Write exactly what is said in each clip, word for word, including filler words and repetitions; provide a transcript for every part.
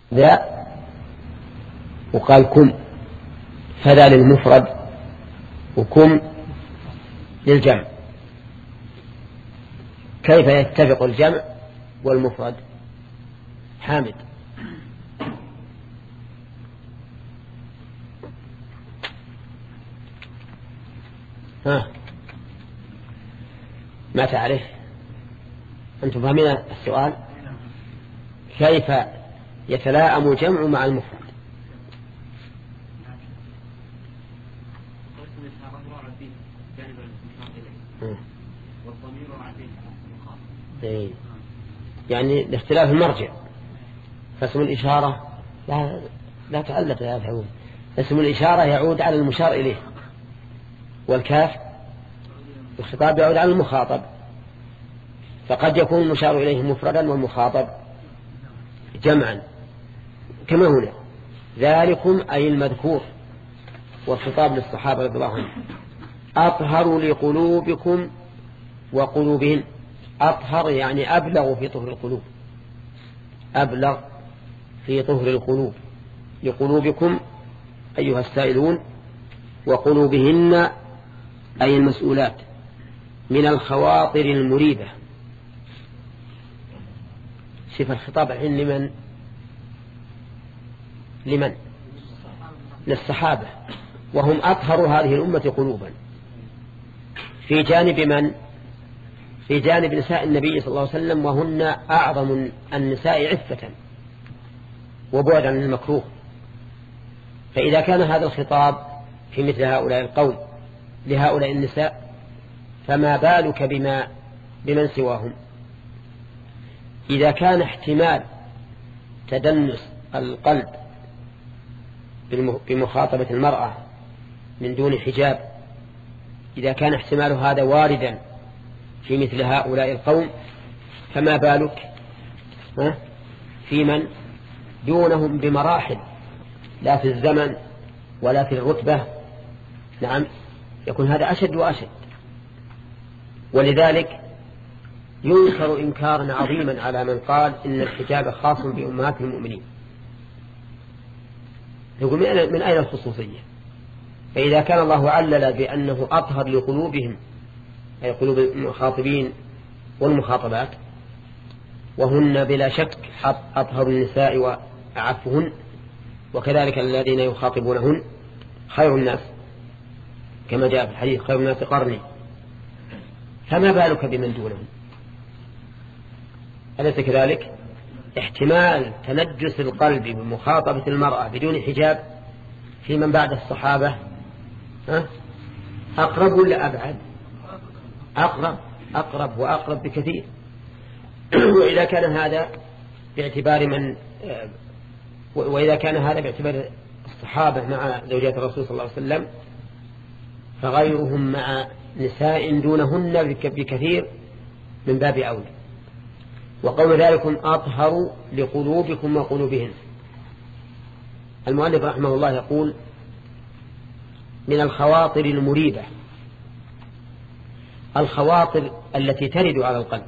ذا وقال كم، فذا للمفرد وكم للجمع. كيف يتفق الجمع والمفرد؟ حامد. ها ما تعرف؟ أنتم فاهمين السؤال؟ كيف يتلائم الجمع مع المفرد؟ إيه. يعني لاختلاف المرجع، فاسم الإشارة لا, لا تعلق يا تعود. اسم الإشارة يعود على المشار إليه، والكاف الخطاب يعود على المخاطب، فقد يكون المشار إليه مفردا والمخاطب جمعا كما هنا. ذلكم أي المذكور، والخطاب للصحابة رضي الله عنهم. أطهر لقلوبكم وقلوبهم. أطهر يعني أبلغ في طهر القلوب، أبلغ في طهر القلوب. لقلوبكم أيها السائلون، وقلوبهن أي المسؤولات من الخواطر المريبة. شوف الخطاب الحين لمن؟ لمن؟ للصحابة، وهم أطهر هذه الأمة قلوبا. في جانب من؟ في جانب نساء النبي صلى الله عليه وسلم، وهن أعظم النساء عفة وبعد عن المكروه. فإذا كان هذا الخطاب في مثل هؤلاء القوم لهؤلاء النساء، فما بالك بما بمن سواهم؟ إذا كان احتمال تدنس القلب بمخاطبة المرأة من دون حجاب، إذا كان احتمال هذا واردا في مثل هؤلاء القوم، فما بالك في من دونهم بمراحل، لا في الزمن ولا في الرتبة. نعم، يكون هذا أشد وأشد. ولذلك ينكر إنكارا عظيما على من قال إن الحجاب خاص بأمهات المؤمنين. يقول من أين الخصوصية؟ فإذا كان الله علل بأنه أطهر لقلوبهم، أي قلوب المخاطبين والمخاطبات، وهن بلا شك أطهر النساء وأعفهن، وكذلك الذين يخاطبونهن خير الناس كما جاء في الحديث خير الناس قرني، فما بالك بمن دونهم؟ أليس كذلك؟ احتمال تنجس القلب بمخاطبة المرأة بدون حجاب في من بعد الصحابة أقرب ولا أبعد؟ أقرب، أقرب وأقرب بكثير. وإذا كان هذا باعتبار من وإذا كان هذا باعتبار الصحابة مع زوجات الرسول صلى الله عليه وسلم، فغيرهم مع نساء دونهن بكثير من باب أولى. وقول ذلكم أطهر لقلوبكم وقلوبهن. المؤلف رحمه الله يقول من الخواطر المريبة، الخواطر التي ترد على القلب.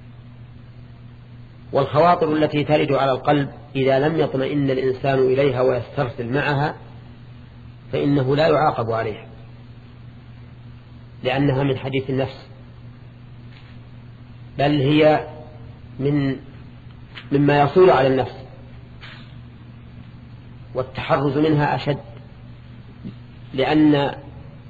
والخواطر التي ترد على القلب إذا لم يطمئن الإنسان إليها ويسترسل معها فإنه لا يعاقب عليها، لأنها من حديث النفس، بل هي من مما يصول على النفس، والتحرز منها أشد. لأن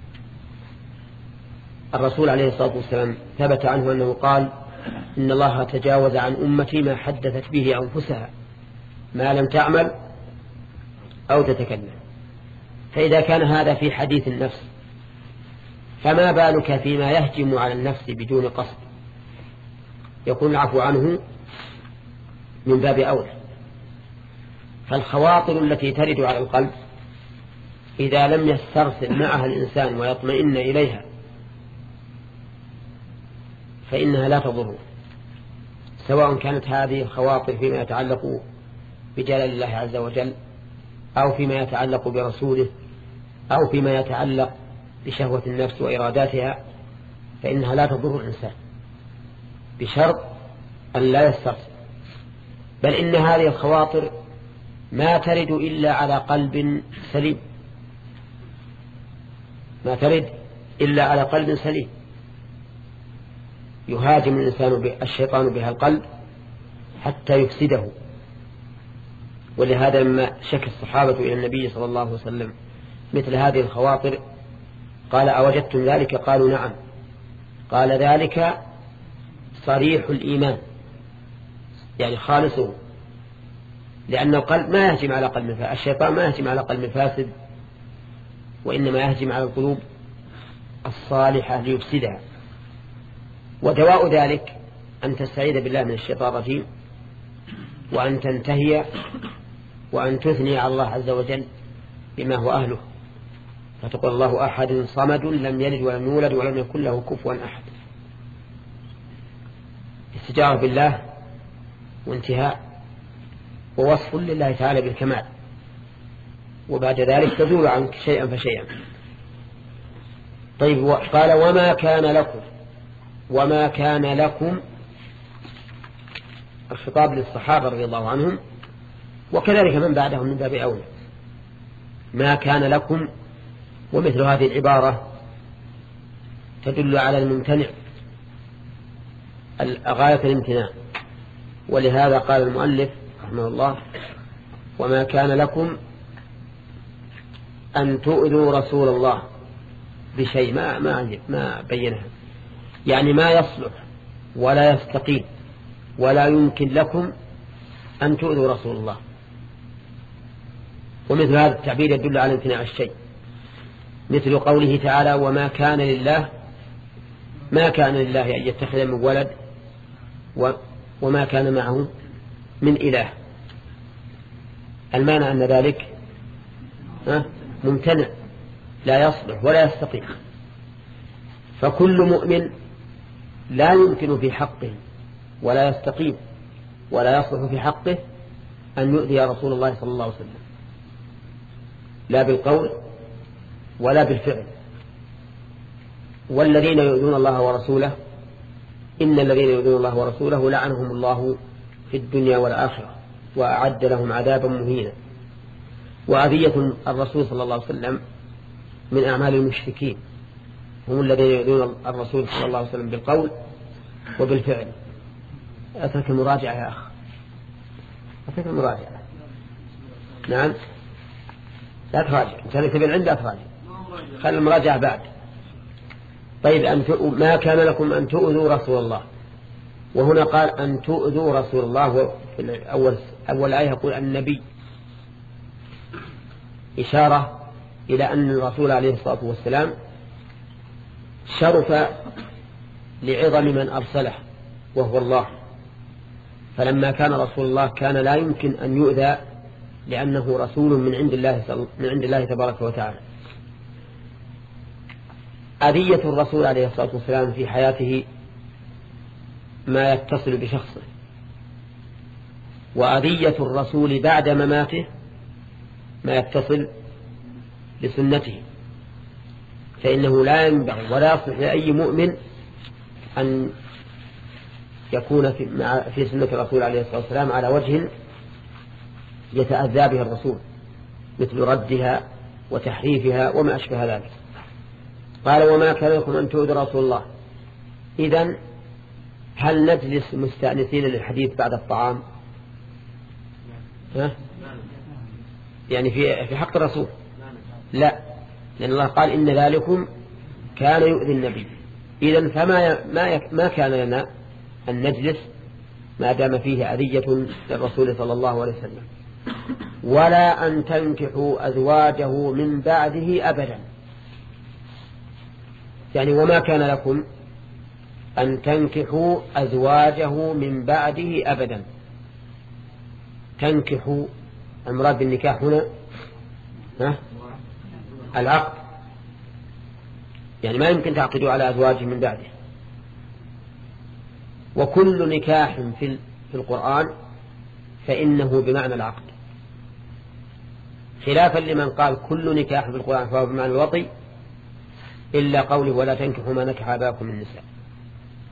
الرسول عليه الصلاة والسلام ثبت عنه أنه قال إن الله تجاوز عن أمتي ما حدثت به أنفسها ما لم تعمل أو تتكلم. فإذا كان هذا في حديث النفس، فما بالك فيما يهجم على النفس بدون قصد، يكون العفو عنه من باب أولى. فالخواطر التي ترد على القلب إذا لم يسترسل معها الإنسان ويطمئن إليها فإنها لا تضره، سواء كانت هذه الخواطر فيما يتعلق بجلال الله عز وجل، أو فيما يتعلق برسوله، أو فيما يتعلق بشهوة النفس وإراداتها، فإنها لا تضر الإنسان بشرط أن لا يسترسل. بل إن هذه الخواطر ما ترد إلا على قلب سليم، ما ترد إلا على قلب سليم. يهاجم الإنسان الشيطان بها القلب حتى يفسده. ولهذا لما شك الصحابة إلى النبي صلى الله عليه وسلم مثل هذه الخواطر قال أوجدتم ذلك؟ قالوا نعم. قال ذلك صريح الإيمان، يعني خالصه، لأن القلب ما يهجم على قلب فاسد، الشيطان ما يهجم على قلب فاسد، وإنما يهجم على القلوب الصالحة ليفسدها. ودواء ذلك أن تستعيذ بالله من الشيطان الرجيم، وأن تنتهي وأن تثني على الله عز وجل بما هو أهله، فتقول الله أحد صمد لم يلد ولم يولد ولم يكن له كفوا أحد. استجارة بالله وانتهاء ووصف لله تعالى بالكمال، وبعد ذلك تزول عنك شيئا فشيئا. طيب، قال وما كان لكم، وما كان لكم الخطاب للصحابة رضي الله عنهم، وكذلك من بعدهم من باب أولى. ما كان لكم، ومثل هذه العبارة تدل على الممتنع غاية الامتناع. ولهذا قال المؤلف رحمه الله وما كان لكم أن تؤذوا رسول الله بشيء، ما, ما, ما بينها، يعني ما يصلح ولا يستقيم ولا يمكن لكم أن تؤذوا رسول الله. ومثل هذا التعبير يدل على امتناع الشيء، مثل قوله تعالى وما كان لله، ما كان لله أن يتخذ من ولد وما كان معه من إله. المعنى أن ذلك ممتنع لا يصلح ولا يستقيم. فكل مؤمن لا يمكن في حقه ولا يستقيم ولا يصلح في حقه أن يؤذي رسول الله صلى الله عليه وسلم، لا بالقول ولا بالفعل. والذين يؤذون الله ورسوله إن الذين يؤذون الله ورسوله لعنهم الله في الدنيا والآخرة وأعد لهم عذابا مهينا. وأذية الرسول صلى الله عليه وسلم من أعمال المشركين، هم الذين يؤذون الرسول صلى الله عليه وسلم بالقول وبالفعل. أترك المراجعة يا أخ، أترك المراجعة. نعم، لا تراجع، أنت تبين عندي أتراجع، خلي المراجعة بعد. طيب، أن ما كان لكم أن تؤذوا رسول الله، وهنا قال أن تؤذوا رسول الله. أول أول آية يقول النبي، إشارة إلى أن الرسول عليه الصلاة والسلام شرف لعظم من أرسله وهو الله، فلما كان رسول الله كان لا يمكن أن يؤذى لأنه رسول من عند الله من عند الله تبارك وتعالى. أذية الرسول عليه الصلاة والسلام في حياته ما يتصل بشخصه، وأذية الرسول بعد مماته ما يتصل بسنته، فإنه لا ينبغي ولا يصلح لأي مؤمن أن يكون في, في سنة الرسول عليه الصلاة والسلام على وجه يتأذى به الرسول، مثل ردها وتحريفها وما أشبه ذلك. قال وما كان لكم أن تؤذوا رسول الله. إذن هل نجلس مستأنسين للحديث بعد الطعام؟ ها؟ يعني في في حق الرسول لا، لأن الله قال إن ذلكم كان يؤذي النبي. إذن فما ما ما كان لنا أن نجلس ما دام فيه أذية للرسول صلى الله عليه وسلم، ولا أن تنكحوا أزواجه من بعده أبدا. يعني وما كان لكم أن تنكحوا أزواجه من بعده أبدا. تنكحوا، المراد بالنكاح هنا ها؟ العقد، يعني ما يمكن تعقدوا على أزواجه من بعده. وكل نكاح في القرآن فإنه بمعنى العقد، خلافا لمن قال كل نكاح في القرآن فهو بمعنى الوطي، إلا قوله ولا تنكحوا ما نكح آباؤكم من النساء.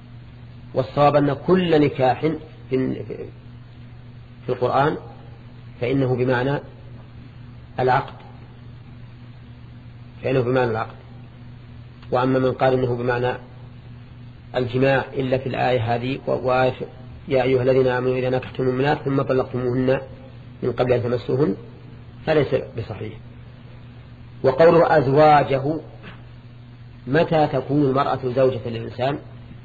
والصواب أن كل نكاح في في القرآن فإنه بمعنى العقد فإنه بمعنى العقد وأما من قال إنه بمعنى الجماع إلا في الآية هذه وآية يا أيها الذين آمنوا إذا نكحتم المؤمنات ثم طلقتموهن من قبل أن تمسوهن فليس بصحيح. وقوله أزواجه متى تكون المرأة زوجة للإنسان؟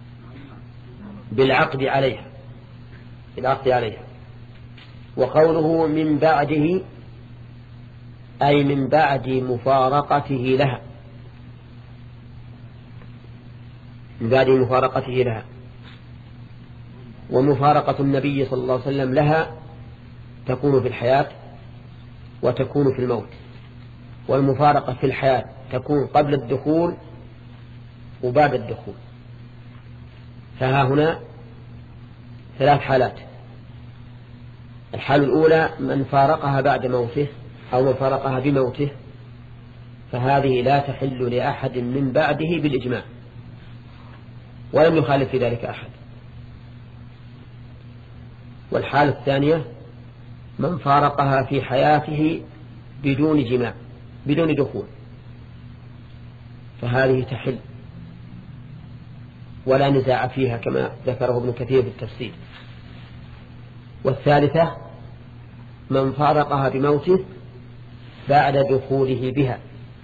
بالعقد عليها بالعقد عليها. وقوله من بعده أي من بعد مفارقته لها من بعد مفارقته لها. ومفارقة النبي صلى الله عليه وسلم لها تكون في الحياة وتكون في الموت. والمفارقة في الحياة تكون قبل الدخول وبعد الدخول. فها هنا ثلاث حالات. الحالة الأولى من فارقها بعد موته أو من فارقها بموته فهذه لا تحل لأحد من بعده بالإجماع ولم يخالف في ذلك أحد. والحالة الثانية من فارقها في حياته بدون جماع بدون دخول فهذه تحل ولا نزاع فيها كما ذكره ابن كثير في التفسير. والثالثة من فارقها بموته بعد دخوله بها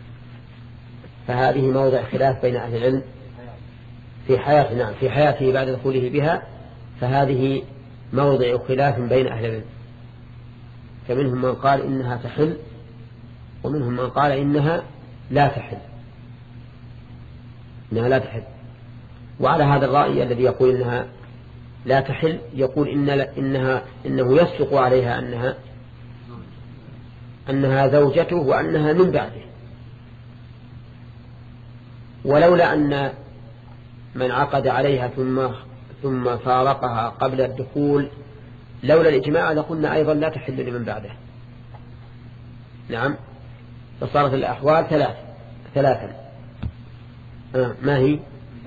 فهذه موضع خلاف بين أهل العلم في حياته نعم في حياته بعد دخوله بها فهذه موضع خلاف بين أهل العلم. فمنهم من قال إنها تحل ومنهم من قال إنها لا تحل إنها لا تحل. وعلى هذا الرأي الذي يقول إنها لا تحل يقول إن إنها إنه يصدق عليها أنها أنها زوجته وأنها من بعده. ولولا أن من عقد عليها ثم ثم فارقها قبل الدخول لولا الإجماع لقلنا أيضا لا تحل لمن بعده. نعم. فصارت الأحوال ثلاث ثلاثا آه ما هي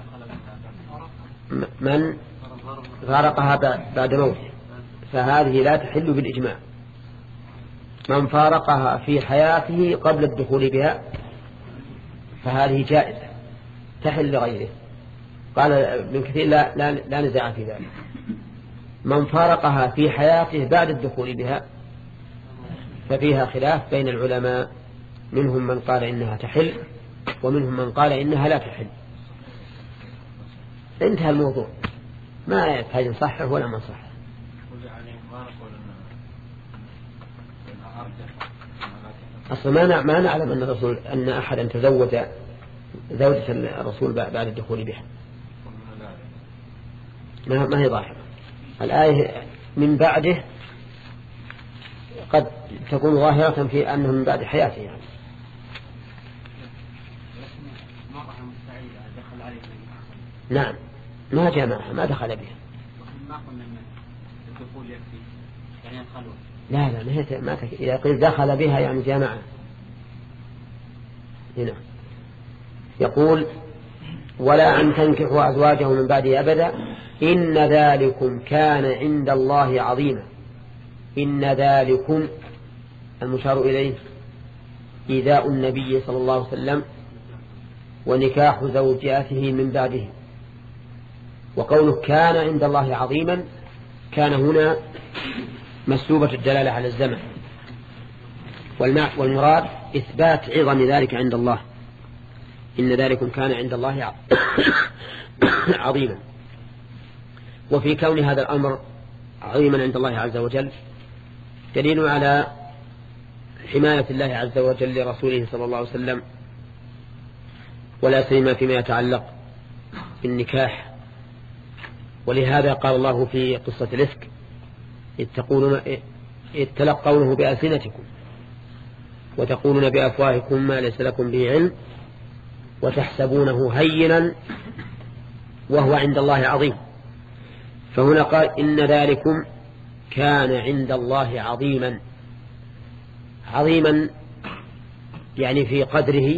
من فارقها بعد موته فهذه لا تحل بالإجماع. من فارقها في حياته قبل الدخول بها فهذه جائزة تحل لغيره. قال ابن كثير لا, لا, لا نزاع في ذلك. من فارقها في حياته بعد الدخول بها ففيها خلاف بين العلماء منهم من قال إنها تحل ومنهم من قال إنها لا تحل. انتهى الموضوع ما يحتاج نصحح ولا ما نصحح. أصلا ما نعلم أن الرسول أن أحدا تزوج زوجة الرسول بعد الدخول بها ما هي ظاهرة. الآية من بعده قد تكون ظاهرة في أنه من بعد حياته يعني. نعم ما جامعها ما دخل بها. لا لا ما هي ما تك... إذا قيل دخل بها يعني جامعها. هنا يقول ولا أن تنكحوا أزواجه من بعده أبدا إن ذلكم كان عند الله عظيما. إن ذلكم المشار إليه إيذاء النبي صلى الله عليه وسلم ونكاح زوجاته من بعده. وقوله كان عند الله عظيما كان هنا مسلوبة الدلالة على الزمن والمراد إثبات عظم ذلك عند الله. إن ذلكم كان عند الله عظيما. وفي كون هذا الأمر عظيما عند الله عز وجل دليل على حماية الله عز وجل لرسوله صلى الله عليه وسلم ولا سيما فيما يتعلق بالنكاح. ولهذا قال الله في قصة الإفك إذ تقولون إذ تلقونه بألسنتكم وتقولون بأفواهكم ما ليس لكم به علم وتحسبونه هينا وهو عند الله عظيم. فهنا قال إن ذلكم كان عند الله عظيما. عظيما يعني في قدره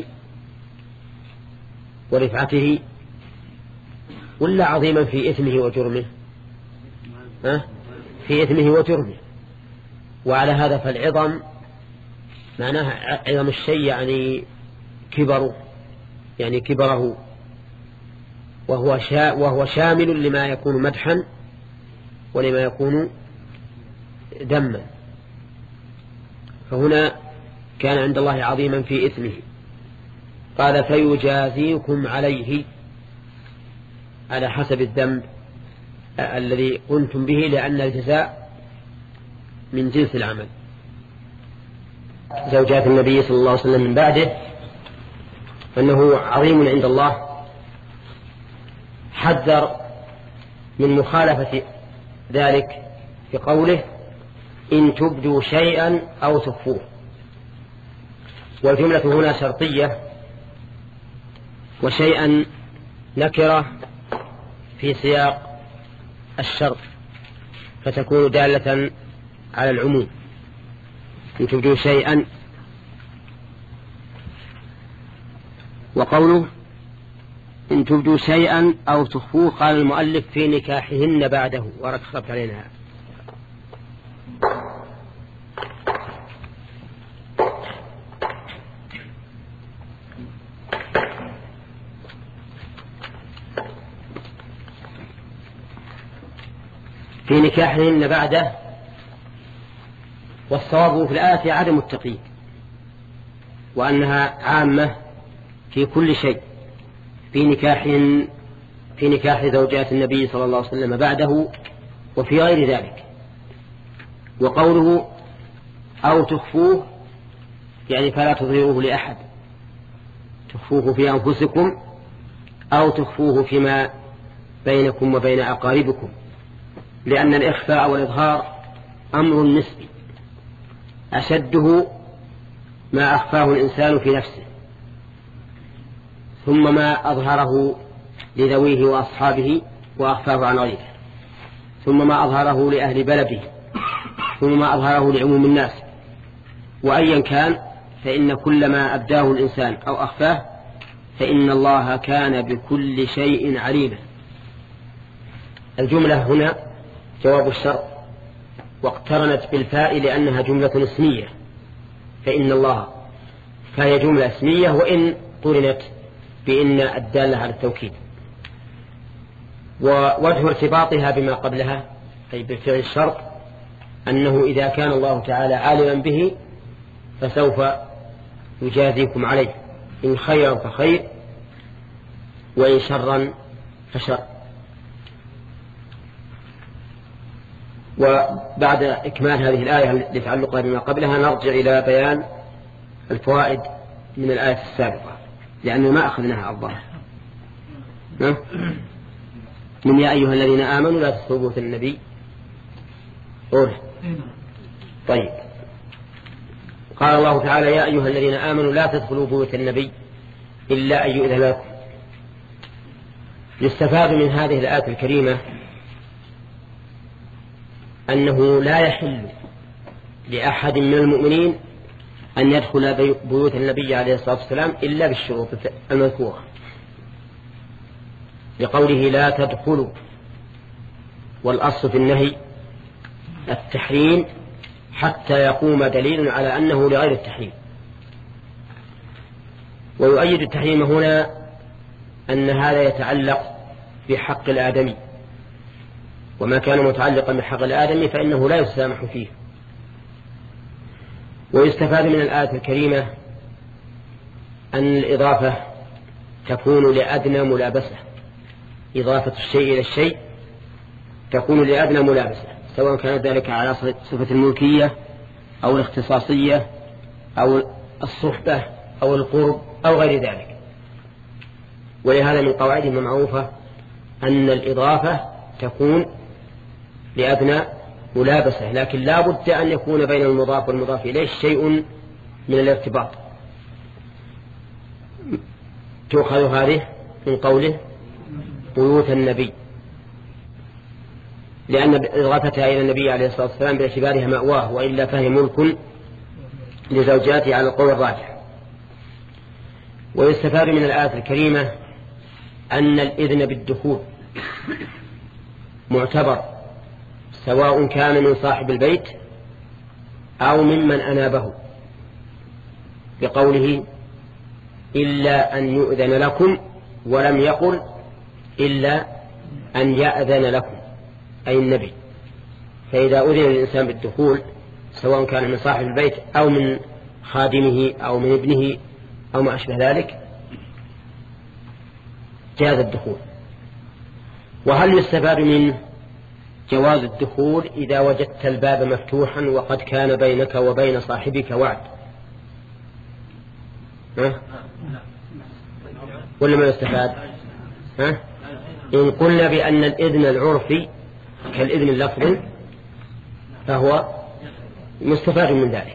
ورفعته ولا عظيما في إثمه وجرمه؟ ها؟ في إثمه وجرمه وعلى هذا فالعظم معناها عظم الشيء يعني كبره، يعني كبره، وهو, شا وهو شامل لما يكون مدحا ولما يكون ذما. فهنا كان عند الله عظيما في إثمه. قال فيجازيكم عليه على حسب الذنب الذي قمتم به، لأن الجزاء من جنس العمل. زوجات النبي صلى الله عليه وسلم من بعده فإنه عظيم عند الله، حذر من مخالفة ذلك في قوله إن تبدوا شيئا أو تخفوه. والجملة هنا شرطية، وشيئا نكرة في سياق الشرط فتكون دالة على العموم. إن تبدوا شيئا. وقوله إن تبدوا شيئا أو تخفوه قال المؤلف في نكاحهن بعده، وركبت علينا في نكاحهن بعده. والصواب في الآية عدم التقييد، وأنها عامة في كل شيء، في نكاح في نكاح زوجات النبي صلى الله عليه وسلم بعده وفي غير ذلك. وقوله أو تخفوه يعني فلا تظهروه لأحد، تخفوه في أنفسكم أو تخفوه فيما بينكم وبين أقاربكم، لأن الإخفاء والإظهار أمر نسبي، أشده ما أخفاه الإنسان في نفسه، ثم ما أظهره لذويه وأصحابه وأخفاه عن غيره، ثم ما أظهره لأهل بلده، ثم ما أظهره لعموم الناس. وأيا كان فإن كل ما أبداه الإنسان أو أخفاه فإن الله كان بكل شيء عليما. الجملة هنا جواب الشرط، واقترنت بالفاء لأنها جملة اسمية، فإن الله، فهي جملة اسمية وإن قرنت بإن الدالة على التوكيد. ووجه ارتباطها بما قبلها أي بفعل الشرط أنه إذا كان الله تعالى عالما به فسوف يجازيكم عليه، إن خيرا فخير وإن شرا فشر. وبعد إكمال هذه الآية لتعلقها بما قبلها نرجع إلى بيان الفوائد من الآية السابقة، لأنه ما أخذناها الظاهر. من يا أيها الذين آمنوا لا تدخلوا بيوت النبي. أوه. طيب، قال الله تعالى يا أيها الذين آمنوا لا تدخلوا بيوت النبي إلا أن يؤذن لكم. يستفاد من هذه الآية الكريمة أنه لا يحل لأحد من المؤمنين أن يدخل بيوت النبي عليه الصلاة والسلام إلا بالشروط المذكورة، لقوله لا تدخلوا، والأصل في النهي التحريم حتى يقوم دليل على أنه لغير التحريم. ويؤيد التحريم هنا أن هذا يتعلق بحق الآدمي، وما كان متعلقا بحق الآدمي فإنه لا يسامح فيه. ويستفاد من الآية الكريمة أن الإضافة تكون لأدنى ملابسة، إضافة الشيء إلى الشيء تكون لأدنى ملابسة، سواء كان ذلك على صفة الملكية أو الاختصاصية أو الصحبة أو القرب أو غير ذلك. ولهذا من قواعدهم المعروفة أن الإضافة تكون لأدنى ملابسة، لكن لا بد أن يكون بين المضاف والمضاف إليه شيء من الارتباط. تؤخذ هذه من قوله بيوت النبي، لأن إضافتها إلى النبي عليه الصلاة والسلام باعتبارها مأواه، وإلا فهي ملك لزوجاته على القول الراجح. ويستفاد من الآية الكريمة أن الإذن بالدخول معتبر، سواء كان من صاحب البيت أو ممن أنابه، بقوله إلا أن يؤذن لكم، ولم يقل إلا أن يأذن لكم أي النبي. فإذا أذن الإنسان بالدخول سواء كان من صاحب البيت أو من خادمه أو من ابنه أو ما أشبه ذلك جاز الدخول. وهل يستفاد منه جواز الدخول إذا وجدت الباب مفتوحا وقد كان بينك وبين صاحبك وعد؟ ها؟ ولا ما يستفاد؟ ها؟ إن قلنا بأن الإذن العرفي كالإذن اللفظي فهو مستفاد من ذلك.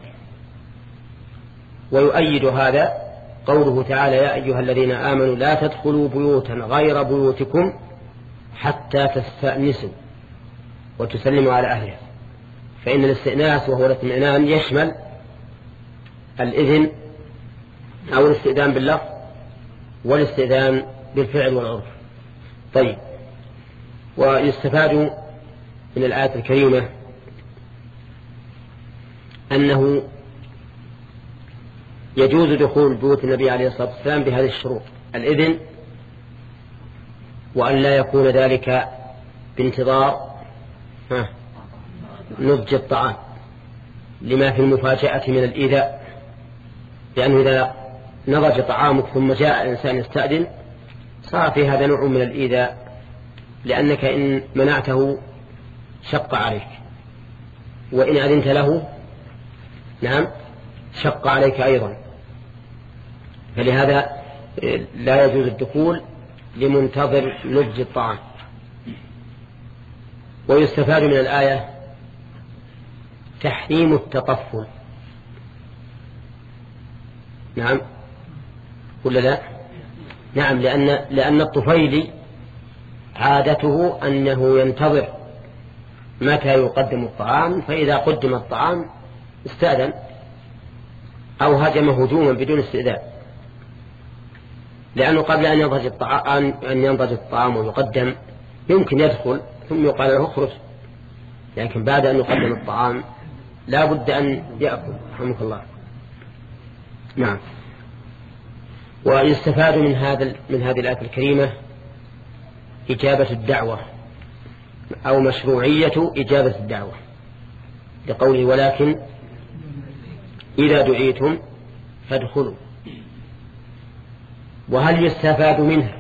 ويؤيد هذا قوله تعالى يا أيها الذين آمنوا لا تدخلوا بيوتا غير بيوتكم حتى تستأنسوا وتسلموا على أهلها. فإن الاستئناس وهو الاطمئنان يشمل الإذن أو الاستئذان باللفظ والاستئذان بالفعل والعرف. طيب، ويستفاد من الآية الكريمة أنه يجوز دخول بيوت النبي عليه الصلاة والسلام بهذه الشروط: الإذن، وأن لا يكون ذلك بانتظار نضج الطعام لما في المفاجأة من الإيذاء، لأنه إذا نضج طعامك ثم جاء الإنسان يستأذن صار في هذا نوع من الإيذاء، لأنك إن منعته شق عليك، وإن أذنت له نعم شق عليك أيضا. فلهذا لا يجوز الدخول لمنتظر نضج الطعام. ويستفاد من الآية تحريم التطفل. نعم ولا لا؟ نعم، لأن, لأن الطفيلي عادته أنه ينتظر متى يقدم الطعام، فإذا قدم الطعام استأذن أو هجم هجوما بدون استئذان، لأنه قبل أن ينضج الطعام أن ينضج الطعام ويقدم يمكن يدخل ثم يقال له اخرج، لكن بعد أن يقدم الطعام لا بد أن يأكل رحمك الله. نعم. ويستفاد من هذا من هذه الآية الكريمة إجابة الدعوة أو مشروعية إجابة الدعوة، لقوله ولكن إذا دعيتم فادخلوا. وهل يستفاد منها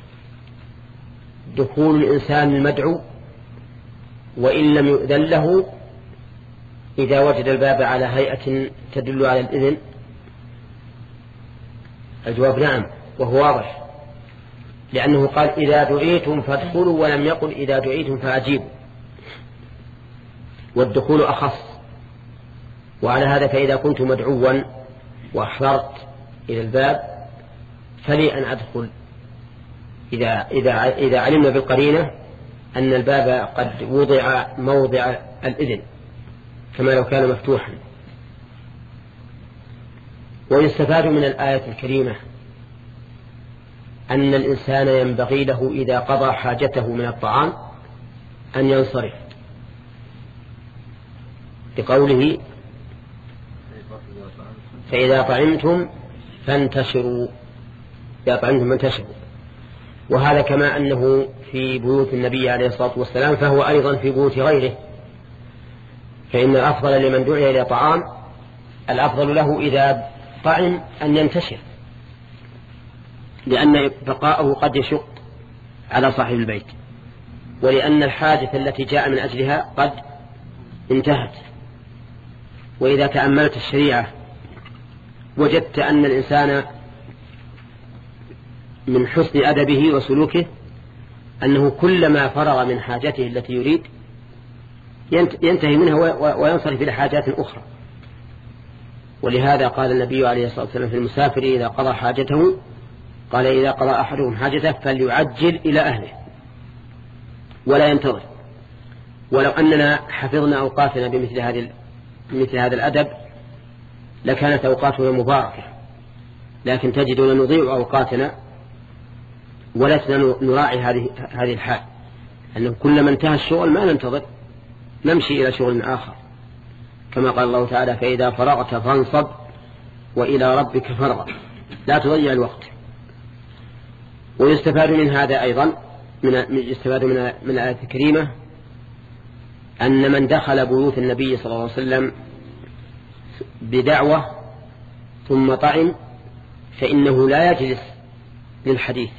دخول الإنسان المدعو وإن لم يؤذن له إذا وجد الباب على هيئة تدل على الإذن؟ الجواب نعم، وهو واضح، لأنه قال إذا دعيتم فادخلوا ولم يقل إذا دعيتم فأجيبوا، والدخول أخص. وعلى هذا فإذا كنت مدعوا وأحضرت إلى الباب فلي أن أدخل إذا, إذا, إذا علمنا بالقرينة أن الباب قد وضع موضع الإذن كما لو كان مفتوحا. ويستفاد من الآية الكريمة أن الإنسان ينبغي له إذا قضى حاجته من الطعام أن ينصرف، لقوله فإذا طعمتم فانتشروا، إذا طعمتم فانتشروا. وهذا كما أنه في بيوت النبي عليه الصلاة والسلام فهو أيضا في بيوت غيره، فإن الأفضل لمن دعي إلى طعام الأفضل له إذا طعم أن ينتشر، لأن بقاءه قد يشق على صاحب البيت، ولأن الحاجة التي جاء من أجلها قد انتهت. وإذا تأملت الشريعة وجدت أن الإنسان من حسن أدبه وسلوكه أنه كلما فرغ من حاجته التي يريد ينتهي منها وينصرف إلى حاجات أخرى. ولهذا قال النبي عليه الصلاة والسلام في المسافر إذا قضى حاجته قال إذا قضى أحدهم حاجته فليعجل إلى أهله ولا ينتظر. ولو أننا حفظنا أوقاتنا بمثل هذه بمثل هذا الأدب لكانت أوقاتنا مباركة، لكن تجدنا نضيع أوقاتنا ولسنا نراعي هذه هذه الحال، أنه كلما انتهى الشغل ما ننتظر نمشي إلى شغل آخر، كما قال الله تعالى فإذا فرغت فانصب وإلى ربك فارغب، لا تضيع الوقت. ويستفاد من هذا أيضا من يستفاد من من الآية الكريمة أن من دخل بيوت النبي صلى الله عليه وسلم بدعوة ثم طعم فإنه لا يجلس للحديث،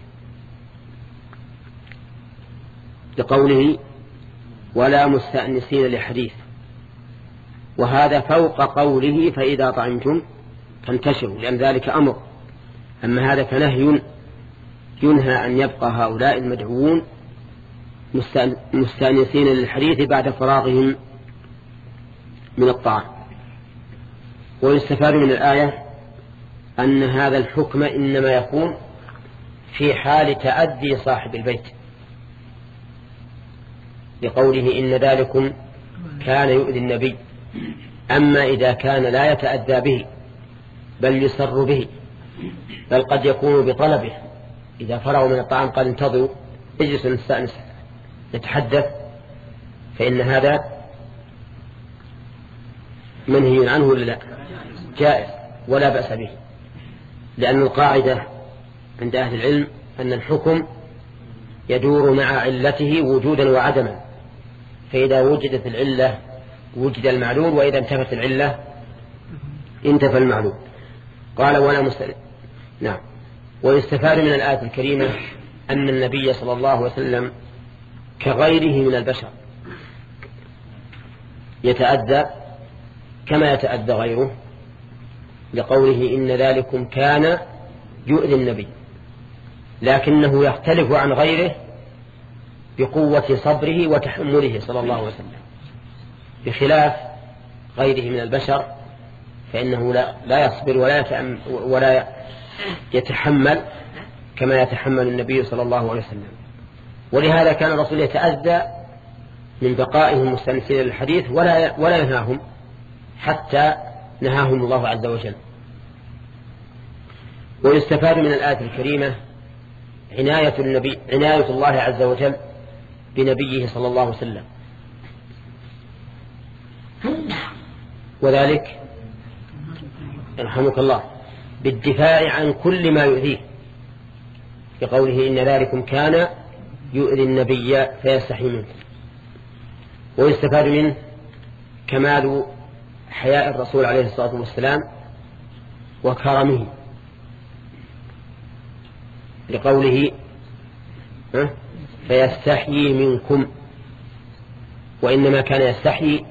لقوله ولا مستأنسين لحديث، وهذا فوق قوله فإذا طعمتم فانتشروا، لأن ذلك أمر. أما هذا فنهي، ينهى أن يبقى هؤلاء المدعوون مستأنسين للحديث بعد فراغهم من الطعام. ويستفاد من الآية أن هذا الحكم إنما يكون في حال تأدي صاحب البيت، لقوله إن ذلكم كان يؤذي النبي. أما إذا كان لا يتأدى به بل يسر به، بل قد يكون بطلبه، إذا فرغوا من الطعام قال انتظروا اجلسوا نستأنس نتحدث، فإن هذا منهي عنه ولا لا؟ جائز ولا بأس به، لأن القاعدة عند أهل العلم أن الحكم يدور مع علته وجودا وعدما، فإذا وجدت العلة وجد المعلول، وإذا انتفت العلة انتفى المعلول. قال ولا مستأنس. نعم. ويستفاد من الآية الكريمة أن النبي صلى الله عليه وسلم كغيره من البشر يتأذى كما يتأذى غيره، لقوله إن ذلكم كان يؤذي النبي، لكنه يختلف عن غيره بقوة صبره وتحمله صلى الله عليه وسلم، بخلاف غيره من البشر فإنه لا, لا يصبر ولا, ولا يتحمل كما يتحمل النبي صلى الله عليه وسلم. ولهذا كان الرسول يتأذى من بقائهم مستأنسين للحديث ولا, ولا ينهاهم حتى نهاهم الله عز وجل. ويستفاد من الآية الكريمة عناية, النبي عناية الله عز وجل بنبيه صلى الله عليه وسلم، وذلك يرحمك الله بالدفاع عن كل ما يؤذيه، بقوله إن ذلكم كان يؤذي النبي فيستحي منه. ويستفاد منه كمال حياء الرسول عليه الصلاة والسلام وكرمه، لقوله فيستحيي منكم، وإنما كان يستحيي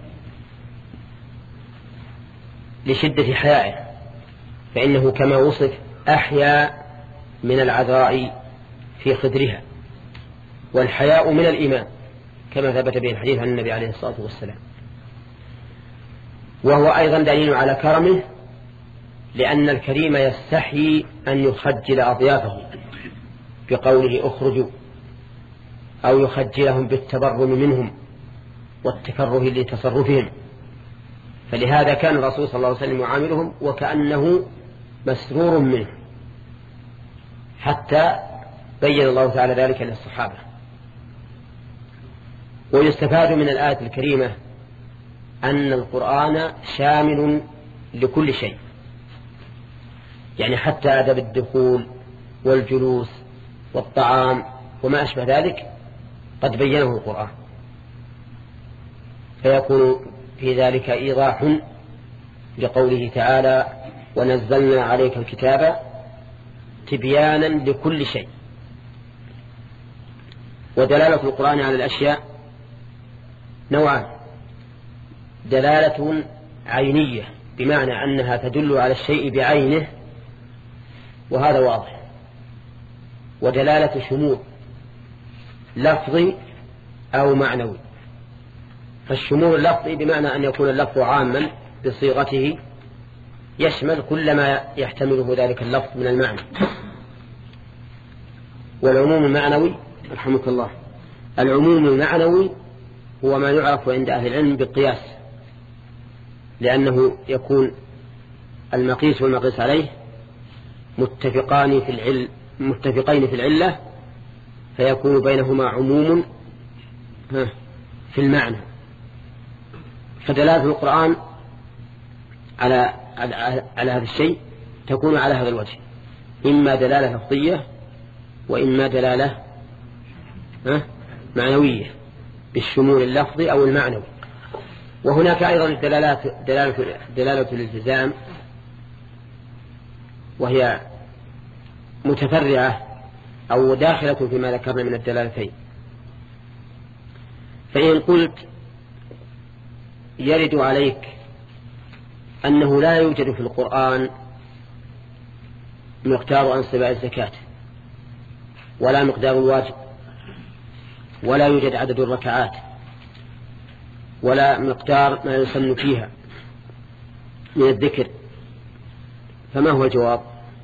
لشدة حيائه، فإنه كما وصف أحيا من العذراء في خدرها، والحياء من الإيمان كما ثبت به الحديث عن النبي عليه الصلاة والسلام. وهو أيضا دليل على كرمه، لأن الكريم يستحي أن يخجل أضيافه بقوله اخرجوا، أو يخجلهم بالتبرم منهم والتكره لتصرفهم، فلهذا كان الرسول صلى الله عليه وسلم يعاملهم وكأنه مسرور منه، حتى بين الله تعالى ذلك للصحابة. ويستفاد من الآية الكريمة أن القرآن شامل لكل شيء، يعني حتى أدب الدخول والجلوس والطعام وما أشبه ذلك قد بينه القرآن، فيكون في ذلك إيضاح لقوله تعالى ونزلنا عليك الكتاب تبيانا لكل شيء. ودلالة القرآن على الأشياء نوعان: دلالة عينية بمعنى أنها تدل على الشيء بعينه وهذا واضح، ودلالة شمول لفظي أو معنوي. فالشمول اللفظي بمعنى أن يكون اللفظ عاما بصيغته يشمل كل ما يحتمله ذلك اللفظ من المعنى. والعموم المعنوي رحمك الله، العموم المعنوي هو ما يعرف عند أهل العلم بالقياس، لأنه يكون المقيس والمقيس عليه متفقان في العلم متفقين في العلة، فيكون بينهما عموم في المعنى. فدلالة القرآن على على هذا الشيء تكون على هذا الوجه، إما دلالة لفظية وإما دلالة معنوية بالشمول اللفظي أو المعنوي. وهناك أيضا الدلالات دلالة, دلالة الالتزام، وهي متفرعة أو داخلة فيما ذكرنا من الدلالتين. فإن قلت يرد عليك أنه لا يوجد في القرآن مقدار أنصباء الزكاة ولا مقدار الواجب ولا يوجد عدد الركعات ولا مقدار ما يسن فيها من الذكر، فما هو الجواب؟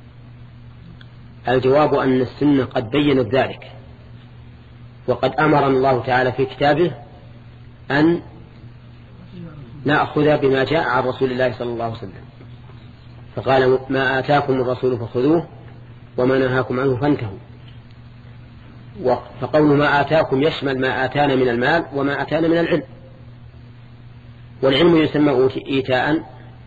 الجواب أن السنة قد بينت ذلك، وقد أمرنا الله تعالى في كتابه أن نأخذ بما جاء عن رسول الله صلى الله عليه وسلم، فقال ما آتاكم الرسول فخذوه وما نهاكم عنه فانتهوا. فقول ما آتاكم يشمل ما آتانا من المال وما آتانا من العلم، والعلم يسمى إيتاء،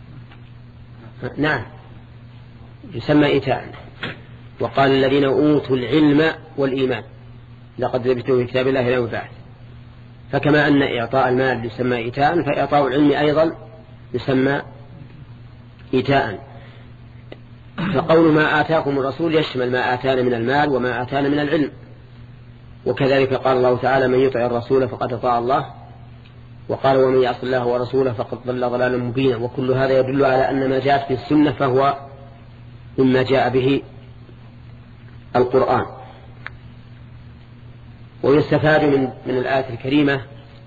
نعم يسمى إيتاء. وقال الذين أوتوا العلم والإيمان لقد لبثوا في كتاب الله إلى يوم البعث. فكما أن إعطاء المال يسمى إيتاء، فإعطاء العلم أيضا يسمى إيتاء. فقول ما آتاكم الرسول يشمل ما آتانا من المال وما آتانا من العلم. وكذلك قال الله تعالى من يطع الرسول فقد أطاع الله، وقال ومن يعص الله ورسوله فقد ضل ضلالا مبينا. وكل هذا يدل على أن ما جاءت في السنة فهو مما جاء به القرآن. ويستفاد من من الآية الكريمة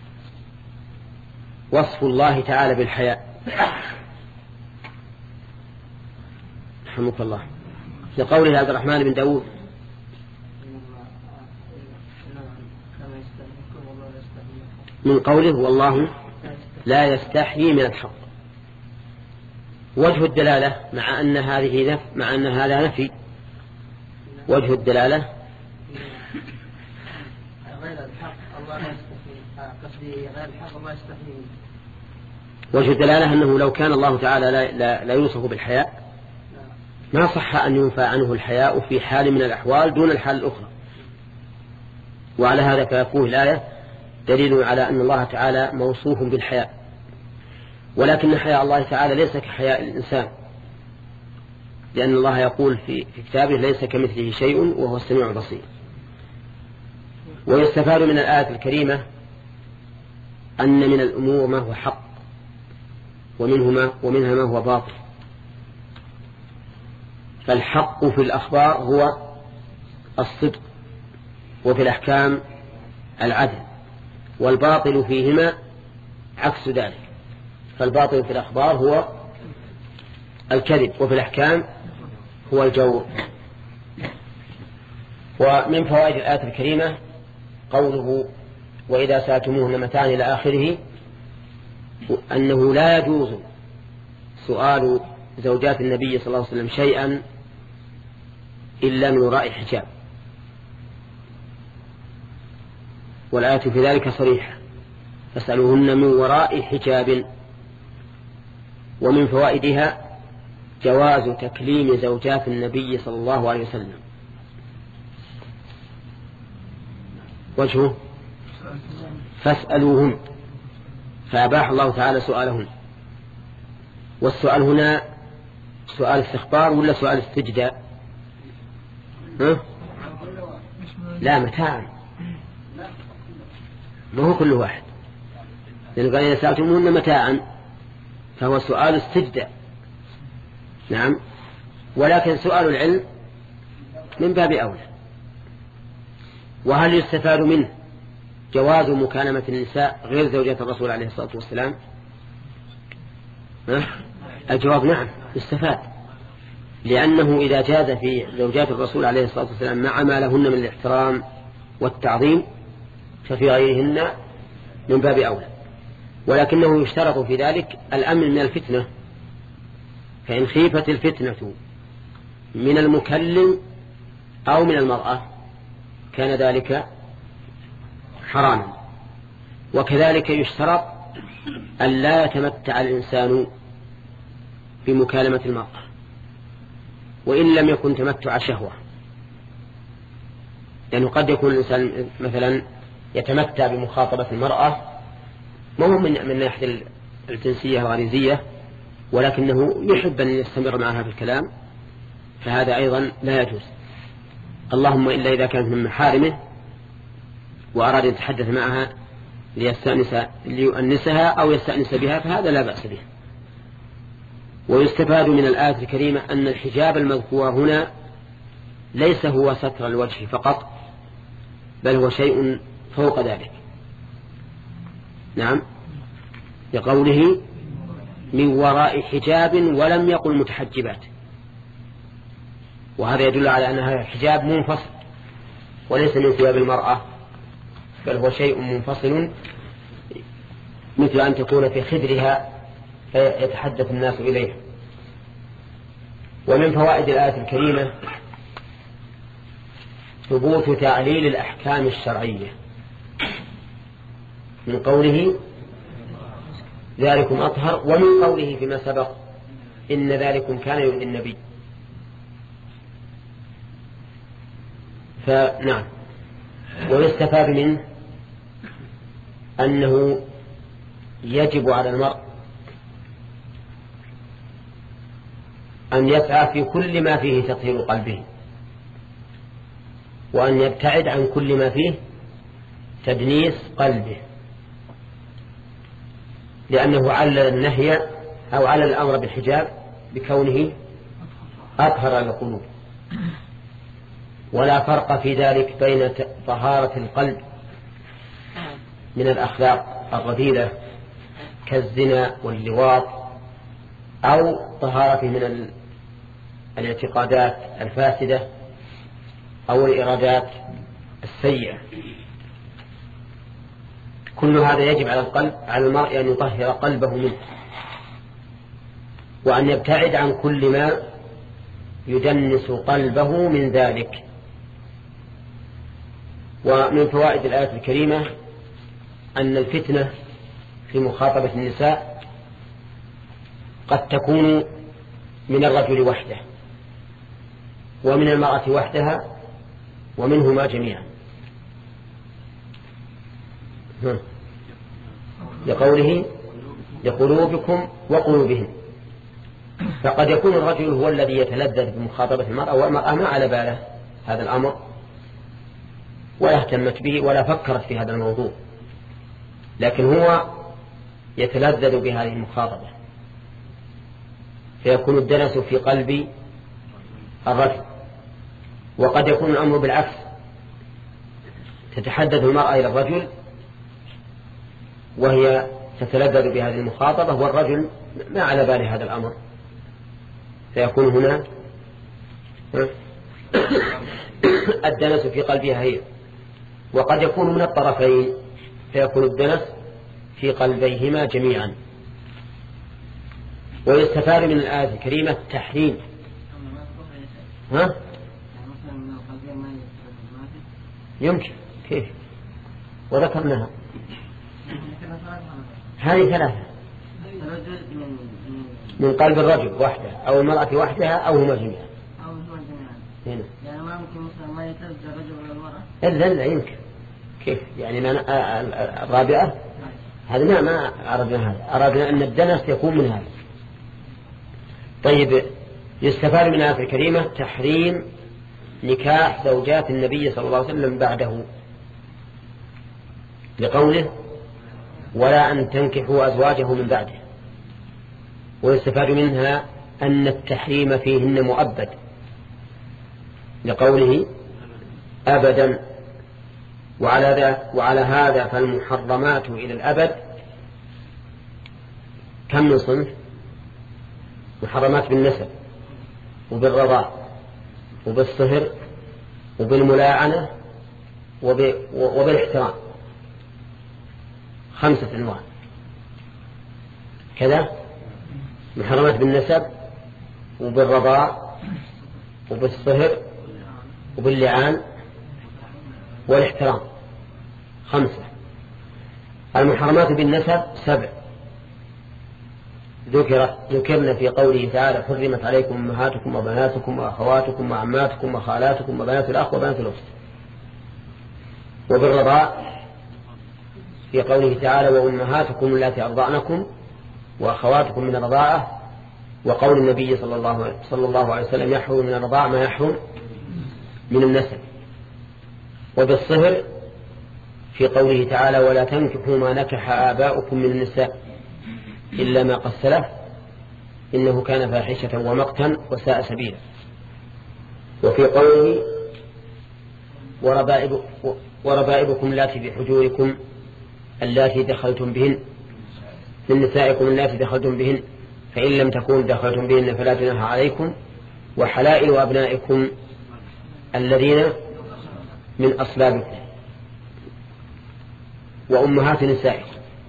وصف الله تعالى بالحياء، رحمك الله، لقوله عبد الرحمن بن داود من قوله والله لا يستحيي من الحق. وجه الدلالة مع أن هذه نف مع أن هذا نفي، وجه الدلالة غير الحق الله يستحيي، قصدي غير الحق الله يستحيي. وجه الدلالة أنه لو كان الله تعالى لا, لا, لا يوصف بالحياء ما صح أن ينفى عنه الحياء في حال من الأحوال دون الحال الأخرى. وعلى هذا فيكون الآية دليل على أن الله تعالى موصوف بالحياء، ولكن حياء الله تعالى ليس كحياء الإنسان، لأن الله يقول في كتابه ليس كمثله شيء وهو السميع البصير. ويستفاد من الآية الكريمة أن من الأمور ما هو حق ومنهما ومنها ما هو باطل. فالحق في الأخبار هو الصدق، وفي الأحكام العدل، والباطل فيهما عكس ذلك. فالباطل في الأخبار هو الكذب، وفي الأحكام هو الجور. ومن فوائد الآية الكريمة قوله وإذا سألتموهن متاعا إلى آخره، أنه لا يجوز سؤال زوجات النبي صلى الله عليه وسلم شيئا إلا من وراء حجاب، والآية في ذلك صريحة فاسألوهن من وراء حجاب. ومن فوائدها جواز تكليم زوجات النبي صلى الله عليه وسلم. وجهه فاسألوهن، فأباح الله تعالى سؤالهن. والسؤال هنا سؤال استخبار ولا سؤال استجداء؟ ها؟ لا، متاعا، ما هو كل واحد، لأنه قال إذا سألتموهن متاعا فهو سؤال استجداء، نعم. ولكن سؤال العلم من باب أولى. وهل يستفاد منه جواز مكالمة النساء غير زوجات الرسول عليه الصلاة والسلام؟ ها؟ الجواب نعم يستفاد، لأنه إذا جاز في زوجات الرسول عليه الصلاة والسلام مع ما لهن من الاحترام والتعظيم ففي غيرهن من باب أولى. ولكنه يشترط في ذلك الأمن من الفتنة، فإن خيفت الفتنة من المكلم أو من المرأة كان ذلك حراما. وكذلك يشترط أن لا يتمتع الإنسان بمكالمة المرأة، وإن لم يكن تمتع شهوة، لأنه قد يكون الإنسان مثلا يتمتع بمخاطبة المرأة ما هو من من ناحية الجنسية الغريزية، ولكنه يحب أن يستمر معها في الكلام، فهذا أيضا لا يجوز، اللهم إلا إذا كانت من محارمه وأراد أن يتحدث معها ليستأنس ليؤنسها أو يستأنس بها، فهذا لا بأس به. ويستفاد من الآية الكريمة أن الحجاب المذكور هنا ليس هو ستر الوجه فقط، بل هو شيء فوق ذلك. نعم، لقوله من وراء حجاب ولم يقل متحجبات، وهذا يدل على أن هذا الحجاب منفصل وليس من ثياب المرأة، بل هو شيء منفصل، مثل أن تكون في خدرها فيتحدث الناس إليها. ومن فوائد الآية الكريمة ثبوت تعليل الأحكام الشرعية من قوله ذلكم أطهر، ومن قوله فيما سبق إن ذلكم كان يؤذي النبي. فنعم، ويستفاد منه أنه يجب على المرء أن يسعى في كل ما فيه تطهير قلبه، وأن يبتعد عن كل ما فيه تدنيس قلبه، لأنه علل النهي أو علل الأمر بالحجاب بكونه أطهر القلوب. ولا فرق في ذلك بين طهارة القلب من الأخلاق الرذيلة كالزنا واللواط، أو طهارته من الاعتقادات الفاسدة أو الإرادات السيئة. كل هذا يجب على القلب على المرء أن يطهر قلبه منه، وأن يبتعد عن كل ما يدنس قلبه من ذلك. ومن فوائد الآية الكريمة أن الفتنة في مخاطبة النساء قد تكون من الرجل وحده ومن المرأة وحدها ومنهما جميعا، لقوله لقلوبكم وقلوبهم. فقد يكون الرجل هو الذي يتلذذ بمخاطبة المرأة، والمرأة ما على باله هذا الأمر ولا اهتمت به ولا فكرت في هذا الموضوع، لكن هو يتلذذ بهذه المخاطبة، فيكون الدنس في قلب الرجل. وقد يكون الأمر بالعكس، تتحدث المرأة إلى الرجل وهي تتلذذ بهذه المخاطبة، والرجل ما على باله هذا الأمر، فيكون هنا الدنس في قلبها هي. وقد يكون من الطرفين، فيكون الدنس في قلبيهما جميعا. ويستفاد من الآية الكريمة تحريم ها؟ يمكن كيف؟ وذكرناها هذه ثلاثة، من قلب الرجل وحده أو المرأة وحدها أو هما جميعا. هنا يعني ما ممكن مثلا ما يتلذذ الرجل ولا المرأة؟ إلا لا يمكن. كيف يعني؟ ما الرابعة هذا ما ما أردنا هذا، أردنا أن الدنس يكون من هذا. طيب، يستفاد من الآية الكريمة تحريم نكاح زوجات النبي صلى الله عليه وسلم بعده، لقوله ولا أن تنكحوا أزواجه من بعده. ويستفاد منها أن التحريم فيهن مؤبد، لقوله أبدا. وعلى, وعلى هذا فالمحرمات إلى الأبد كم من صنف؟ محرمات بالنسب وبالرضاء وبالصهر وبالملاعنة وبالاحترام، خمسة أنواع كذا. محرمات بالنسب وبالرضاء وبالصهر وباللعان والاحترام، خمسة. المحرمات بالنسب سبع: ذكر ذكرنا في قوله تعالى حرمت عليكم أمهاتكم وبناتكم وأخواتكم وعماتكم وخالاتكم وبنات الأخ وبنات الأخت. وبالرضاء في قوله تعالى وأمهاتكم التي أرضعنكم وأخواتكم من الرضاعة، وقول النبي صلى الله, صلى الله عليه وسلم يحرم من الرضاعة ما يحرم من النسب. وبالصهر في قوله تعالى ولا تنكحوا ما نكح آباؤكم من النساء إلا ما قد سلف إنه كان فاحشة ومقتا وساء سبيلا. وفي قوله وربائب وربائبكم اللاتي بحجوركم اللاتي دخلتم بهن من نسائكم اللاتي دخلتم بهن فإن لم تكونوا دخلتم بهن فلا جناح عليكم وحلائل أبنائكم الذين من أصلابكم وأمهات نسائكم.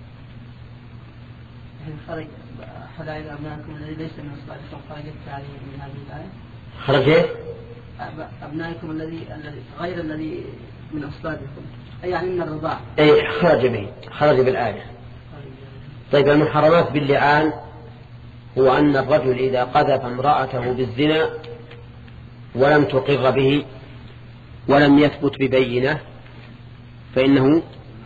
خرج حلائل أبنائكم الذي ليس من أصلابكم خرجت عليه من هذه الآية. خرج أبنائكم الذي غير الذي من أصلابكم أي يعني من الرضاعة. أي خرج به خرج بالآية. طيب المحرمات باللعان هو أن الرجل إذا قذف امرأته بالزنا ولم تقر به ولم يثبت ببينة فإنه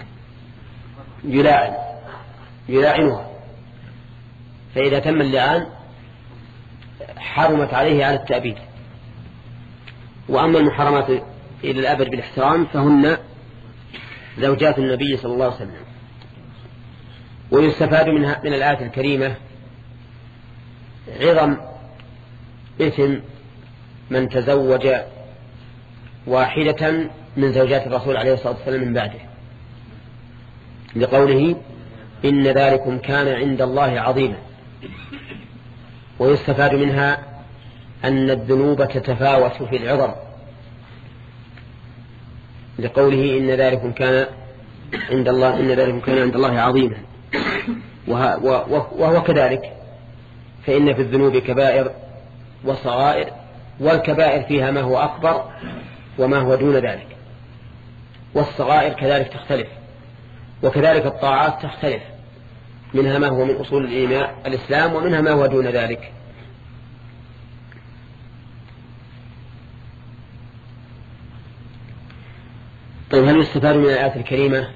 يلاعن يلاعنها، فإذا تم اللعان حرمت عليه على التأبيد. وأما المحرمات إلى الأبد بالاحترام فهن زوجات النبي صلى الله عليه وسلم. ويستفاد منها من الآية الكريمة عظم إثم من تزوج واحدة من زوجات الرسول عليه الصلاة والسلام من بعده، لقوله إن ذلكم كان عند الله عظيما. ويستفاد منها أن الذنوب تتفاوت في العظم، لقوله إن ذلكم كان عند الله إن ذلكم كان عند الله عظيما. وهو كذلك، فإن في الذنوب كبائر وصغائر، والكبائر فيها ما هو أكبر وما هو دون ذلك، والصغائر كذلك تختلف، وكذلك الطاعات تختلف، منها ما هو من أصول الإيمان الإسلام ومنها ما هو دون ذلك. طيب هل يستفاد من الآيات الكريمة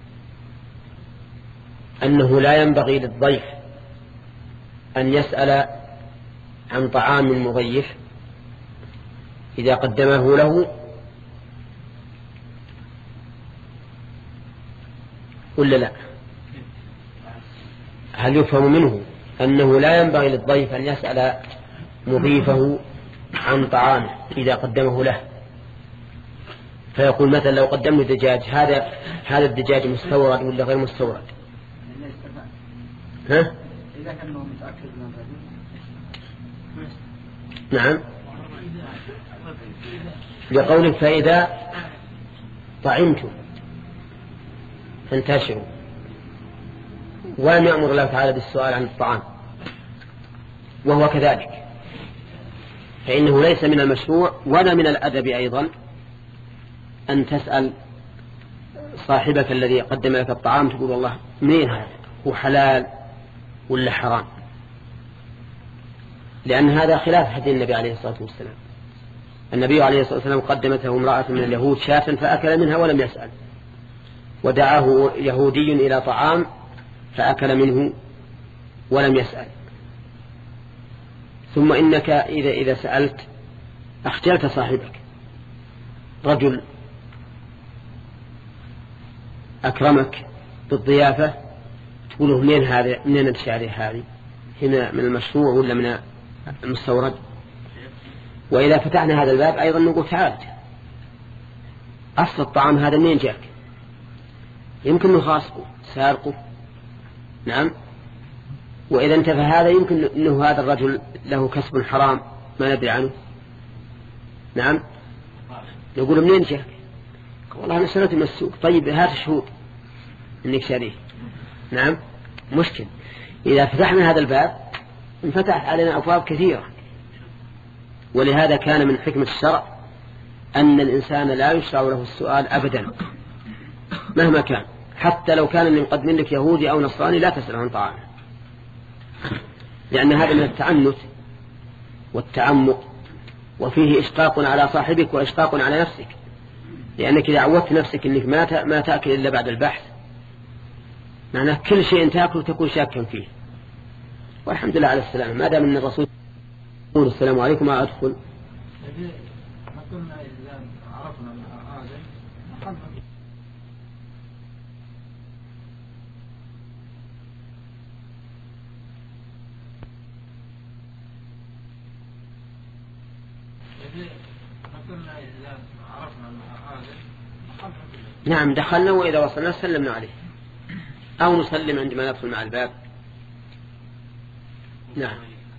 أنه لا ينبغي للضيف أن يسأل عن طعام مضيف إذا قدمه له، ولا لا؟ هل يفهم منه أنه لا ينبغي للضيف أن يسأل مضيفه عن طعام إذا قدمه له، فيقول مثلا لو قدمه دجاج هذا هذا الدجاج مستورد ولا غير مستورد؟ ها؟ إذا كان متأكد من نعم، لقولك فإذا طعمتم فانتشروا، ولم يأمر الله تعالى بالسؤال عن الطعام، وهو كذلك، فإنه ليس من المشروع ولا من الأدب أيضا أن تسأل صاحبك الذي قدم لك الطعام تقول والله منين هذا، هو حلال ولا حرام؟ لأن هذا خلاف هدي النبي عليه الصلاة والسلام. النبي عليه الصلاة والسلام قدمته امرأة من اليهود شاة فأكل منها ولم يسأل، ودعاه يهودي إلى طعام فأكل منه ولم يسأل. ثم إنك إذا, إذا سألت أخجلت صاحبك، رجل أكرمك بالضيافة تقوله منين هذا، منين الشعر هذه، هنا من المشروع ولا من المستورد؟ وإذا فتحنا هذا الباب أيضا نقول تعال أصل الطعام هذا منين جاك؟ يمكن نخاصبه سارقه، نعم، وإذا انتفى هذا يمكن أنه هذا الرجل له كسب حرام ما ندري عنه، نعم، نقول منين جاك؟ والله أنا سألت من السوق. طيب هات شهود إنك شاريه، نعم، مشكل. إذا فتحنا هذا الباب انفتح علينا أبواب كثيرة. ولهذا كان من حكمة الشرع أن الإنسان لا يشرع له السؤال أبدا مهما كان، حتى لو كان اللي مقدم لك يهودي أو نصراني لا تسأل عن طعامه. لأن هذا من التعنت والتعمق، وفيه إشقاق على صاحبك وإشقاق على نفسك، لأنك إذا عودت نفسك أنك ما ما تأكل إلا بعد البحث، معناه كل شيء تأكل تكون شاكا فيه. والحمد لله على السلامة، ما دام أن الرسول يقول السلام عليكم ما أدخل. نعم دخلنا، وإذا وصلنا سلمنا عليه أو نسلم عندما ندخل مع الباب. نعم.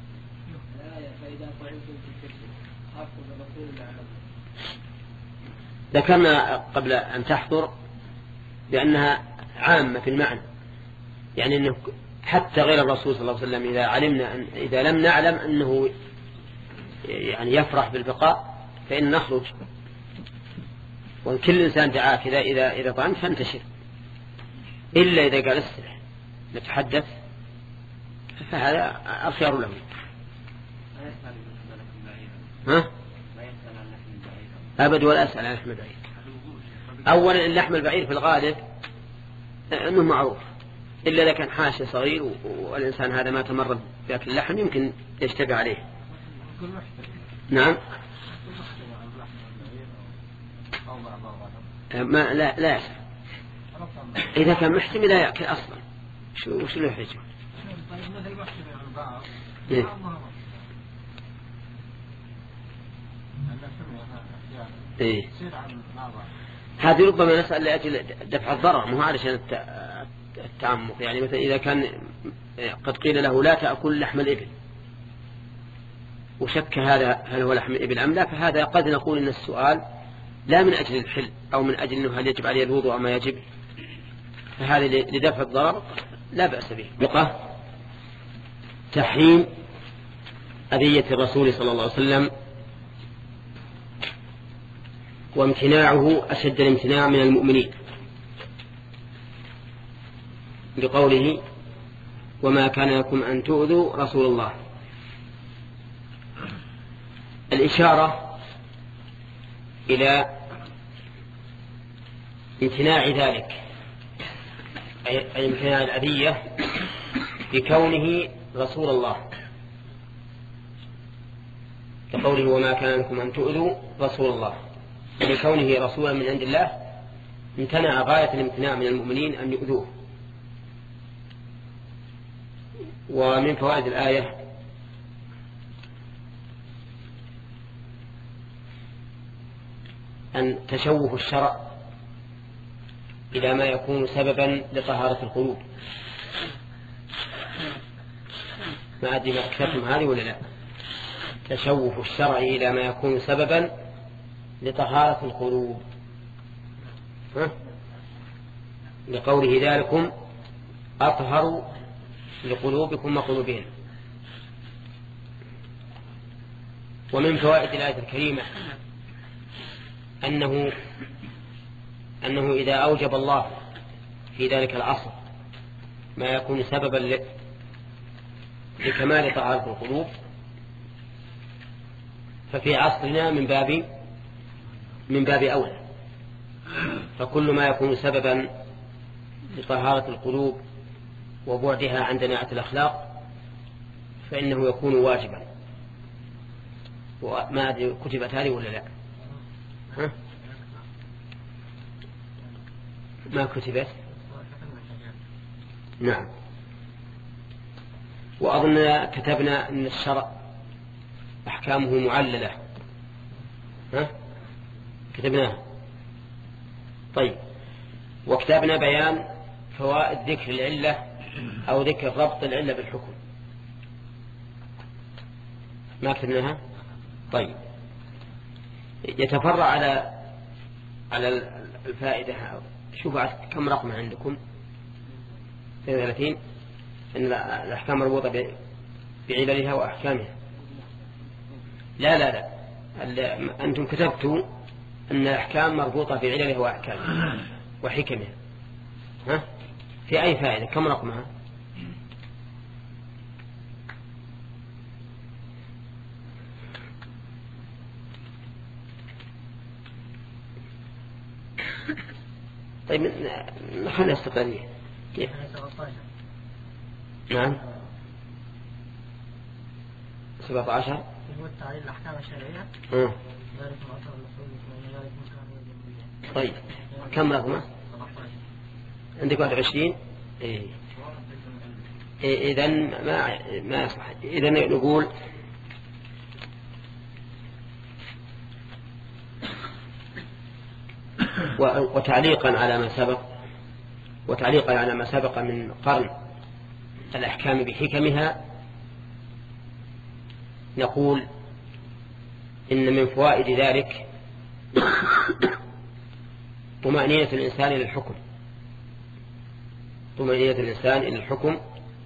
ذكرنا قبل أن تحضر بأنها عامة في المعنى، يعني أنه حتى غير الرسول صلى الله عليه وسلم إذا علمنا أن إذا لم نعلم أنه يعني يفرح بالبقاء فإن نخرج، وإن كل إنسان دعاك إذا إذا إذا طعنت فانتشر، إلا إذا قال استرح نتحدث فهذا الخيار له. ها؟ أبد ولا أسأل عن لحم البعير. أولا اللحم البعير في الغالب أنه معروف، إلا إذا كان حاشي صغير والإنسان هذا ما تمرد بأكل اللحم يمكن يشتبه عليه. نعم. ما لا لا يأكل. إذا كان محتمل لا يأكل أصلا. شو وش له حجة؟ إيه؟ إيه؟ هذه ربما نسأل لأجل دفع الضرر، مو علشان التعمق. يعني مثلا إذا كان قد قيل له لا تأكل لحم الإبل وشك هذا هل هو لحم الإبل أم لا، فهذا قد نقول إن السؤال لا من أجل الحل أو من أجل أنه هل يجب عليه الوضوء أو ما يجب، فهذا لدفع الضرر لا بأس به. بقى تحريم أذية الرسول صلى الله عليه وسلم وامتناعه أشد الامتناع من المؤمنين، بقوله وما كان لكم أن تؤذوا رسول الله. الإشارة إلى امتناع ذلك، أي امتناع الأذية بكونه رسول الله، كقوله وما كان لكم أن تؤذوا رسول الله، لكونه رسولا من عند الله امتنع غاية الامتناع من المؤمنين أن يؤذوه. ومن فوائد الآية أن تشوه الشرع إلى ما يكون سببا لطهارة القلوب. ما أدري ما كتبتم هذه ولا لا. تشوه الشرع إلى ما يكون سببا لطهارة القلوب، ها؟ لقوله ذلكم أطهر لقلوبكم وقلوبهم. ومن فوائد الآية الكريمة أنه أنه إذا أوجب الله في ذلك العصر ما يكون سببا لكمال طهارة القلوب، ففي عصرنا من باب من باب أولى. فكل ما يكون سببا لطهارة القلوب وبعدها عن دناءة الأخلاق فإنه يكون واجبا. وما أدري كتبت هذه ولا لا. ها؟ ما كتبت. نعم. وأظن كتبنا أن الشرع أحكامه معللة. ها؟ كتبناها. طيب. وكتبنا بيان فوائد ذكر العلة أو ذكر ربط العلة بالحكم. ما كتبناها. طيب. يتفرع على على الفائدة. شوفوا كم رقم عندكم. اثنين وثلاثين. إن الأحكام مربوطة بعللها وأحكامها. لا لا لا. أنتم كتبتوا أن الأحكام مربوطة بعللها وأحكامها وحكمها. ها؟ في أي فائدة؟ كم رقمها؟ طيب نخلي استقلالية كيف؟ نعم سبعة عشر هو التعليل الأحكام الشرعية. اه طيب كم رقمه؟ عندك واحد وعشرين. إيه. إيه إذن ما ما يصلح. إذن نقول وتعليقا على ما سبق وتعليقا على ما سبق من قرن الأحكام بحكمها نقول إن من فوائد ذلك طمأنينة الإنسان إلى الحكم طمأنينة الإنسان إلى الحكم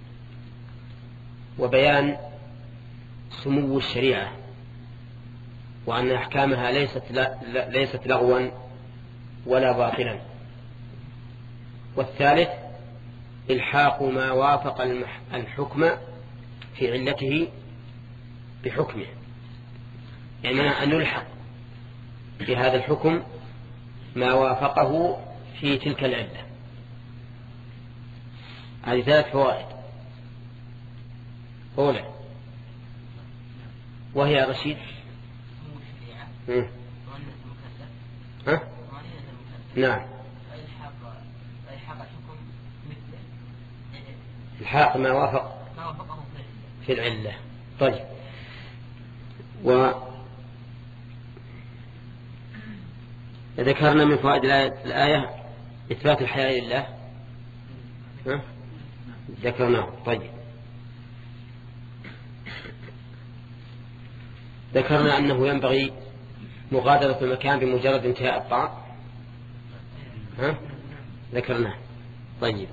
وبيان سمو الشريعة وأن أحكامها ليست ليست لغوا ولا باطلا. والثالث إلحاق ما وافق الحكم في علته بحكمه، يعني أن نلحق في هذا الحكم ما وافقه في تلك العلة. هذه ثلاث فوائد. أولى وهي رشيد ها؟ نعم الحاق ما وافق في العلة. طيب وذكرنا من فوائد الآية إثبات الحياء لله ها؟ ذكرناه. طيب ذكرنا أنه ينبغي مغادرة المكان بمجرد انتهاء الطعام ها؟ ذكرناه. طيب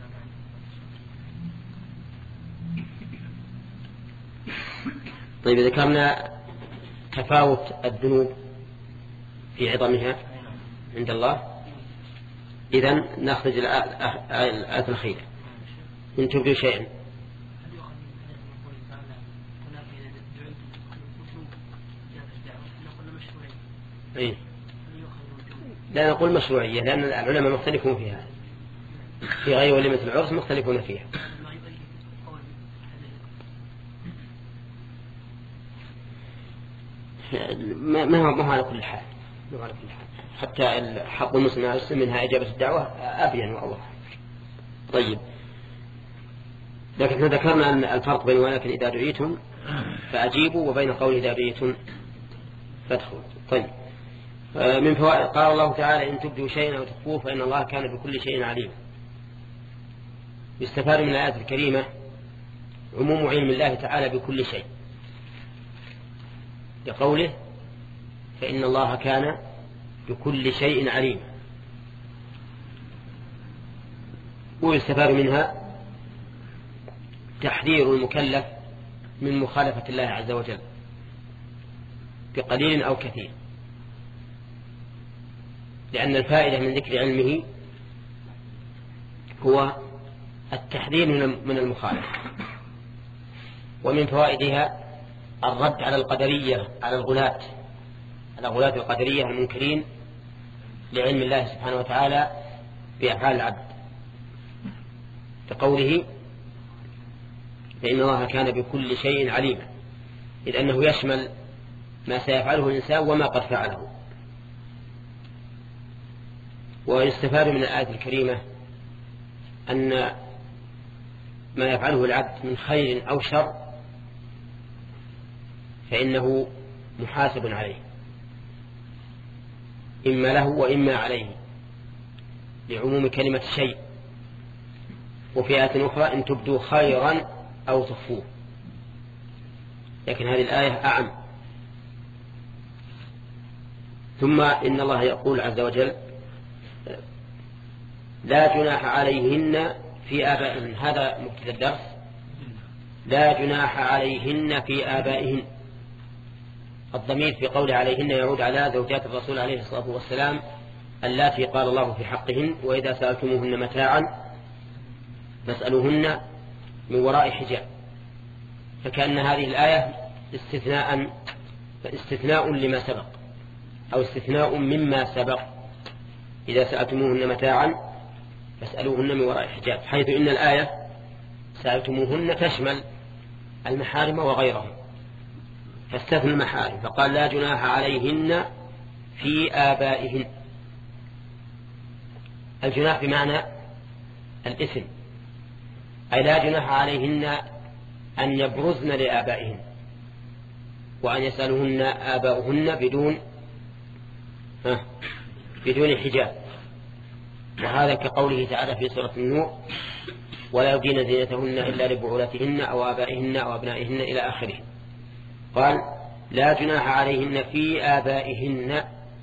طيب ذكرنا تفاوت الذنوب في عظمها عند الله. إذن نخرج الآية الأخيرة إن تبدوا شيئا إيه؟ لا نقول مشروعية لأن العلماء مختلفون فيها في غير وليمة العرس مختلفون فيها. ما هو ما على كل حال على كل حال حتى حق المسلم على المسلم منها إجابة الدعوة أبين وأوضح. طيب لكن ذكرنا أن الفرق بين ولكن إذا دعيتم فأجيبوا وبين قول إذا دعيتم فادخلوا. طيب من فوائد قال الله تعالى إن تبدوا شيئا أو تخفوه فإن الله كان بكل شيء عليم. يستفاد من الآية الكريمة عموم علم الله تعالى بكل شيء لقوله فإن الله كان بكل شيء عليم. ويستفاد منها تحذير المكلف من مخالفة الله عز وجل بقليل أو كثير، لأن الفائدة من ذكر علمه هو التحذير من المخالفة. ومن فوائدها الرد على القدرية على الغلاة على غلاة القدرية المنكرين لعلم الله سبحانه وتعالى بأفعال العبد بقوله فإن الله كان بكل شيء عليما، إذ أنه يشمل ما سيفعله الإنسان وما قد فعله. ويستفاد من الآية الكريمة أن ما يفعله العبد من خير أو شر فإنه محاسب عليه إما له وإما عليه لعموم كلمة شيء. وفي آية أخرى إن تبدوا خيرا أو تخفوه، لكن هذه الآية أعم. ثم إن الله يقول عز وجل لا جناح عليهن في آبائهن، هذا مبتدأ الدرس، لا جناح عليهن في آبائهن. الضمير في قول عليهن يعود على زوجات الرسول عليه الصلاة والسلام اللاتي قال الله في حقهن وإذا سألتموهن متاعا فاسألوهن من وراء حجاب. فكأن هذه الآية استثناء استثناء لما سبق أو استثناء مما سبق، إذا سألتموهن متاعا فاسألوهن من وراء حجاب، حيث إن الآية سألتموهن تشمل المحارم وغيرهم، فاستثنى المحارم فقال لا جناح عليهن في آبائهن. الجناح بمعنى الإثم، أي لا جناح عليهن أن يبرزن لآبائهن وأن يسألهن آباؤهن بدون بدون حجاب. وهذا كقوله تعالى في سورة النور ولا يبدين زينتهن إلا لبعولتهن أو آبائهن أو أبنائهن إلى آخره. قال لا جناح عليهن في آبائهن،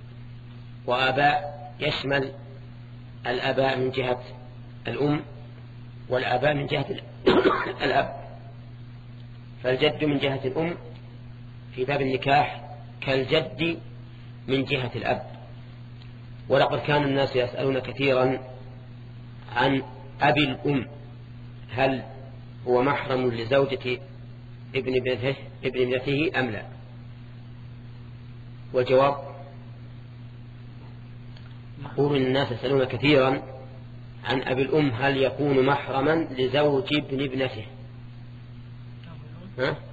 وآباء يشمل الآباء من جهة الأم والآباء من جهة الأب. فالجد من جهة الأم في باب النكاح كالجد من جهة الأب. ولقد كان الناس يسألون كثيرا عن أبي الأم، هل هو محرم لزوجة ابن ابنته ابن ابنته أم لا؟ والجواب يقول الناس يسألون كثيرا عن أبي الأم هل يكون محرما لزوج ابن ابنته. ها؟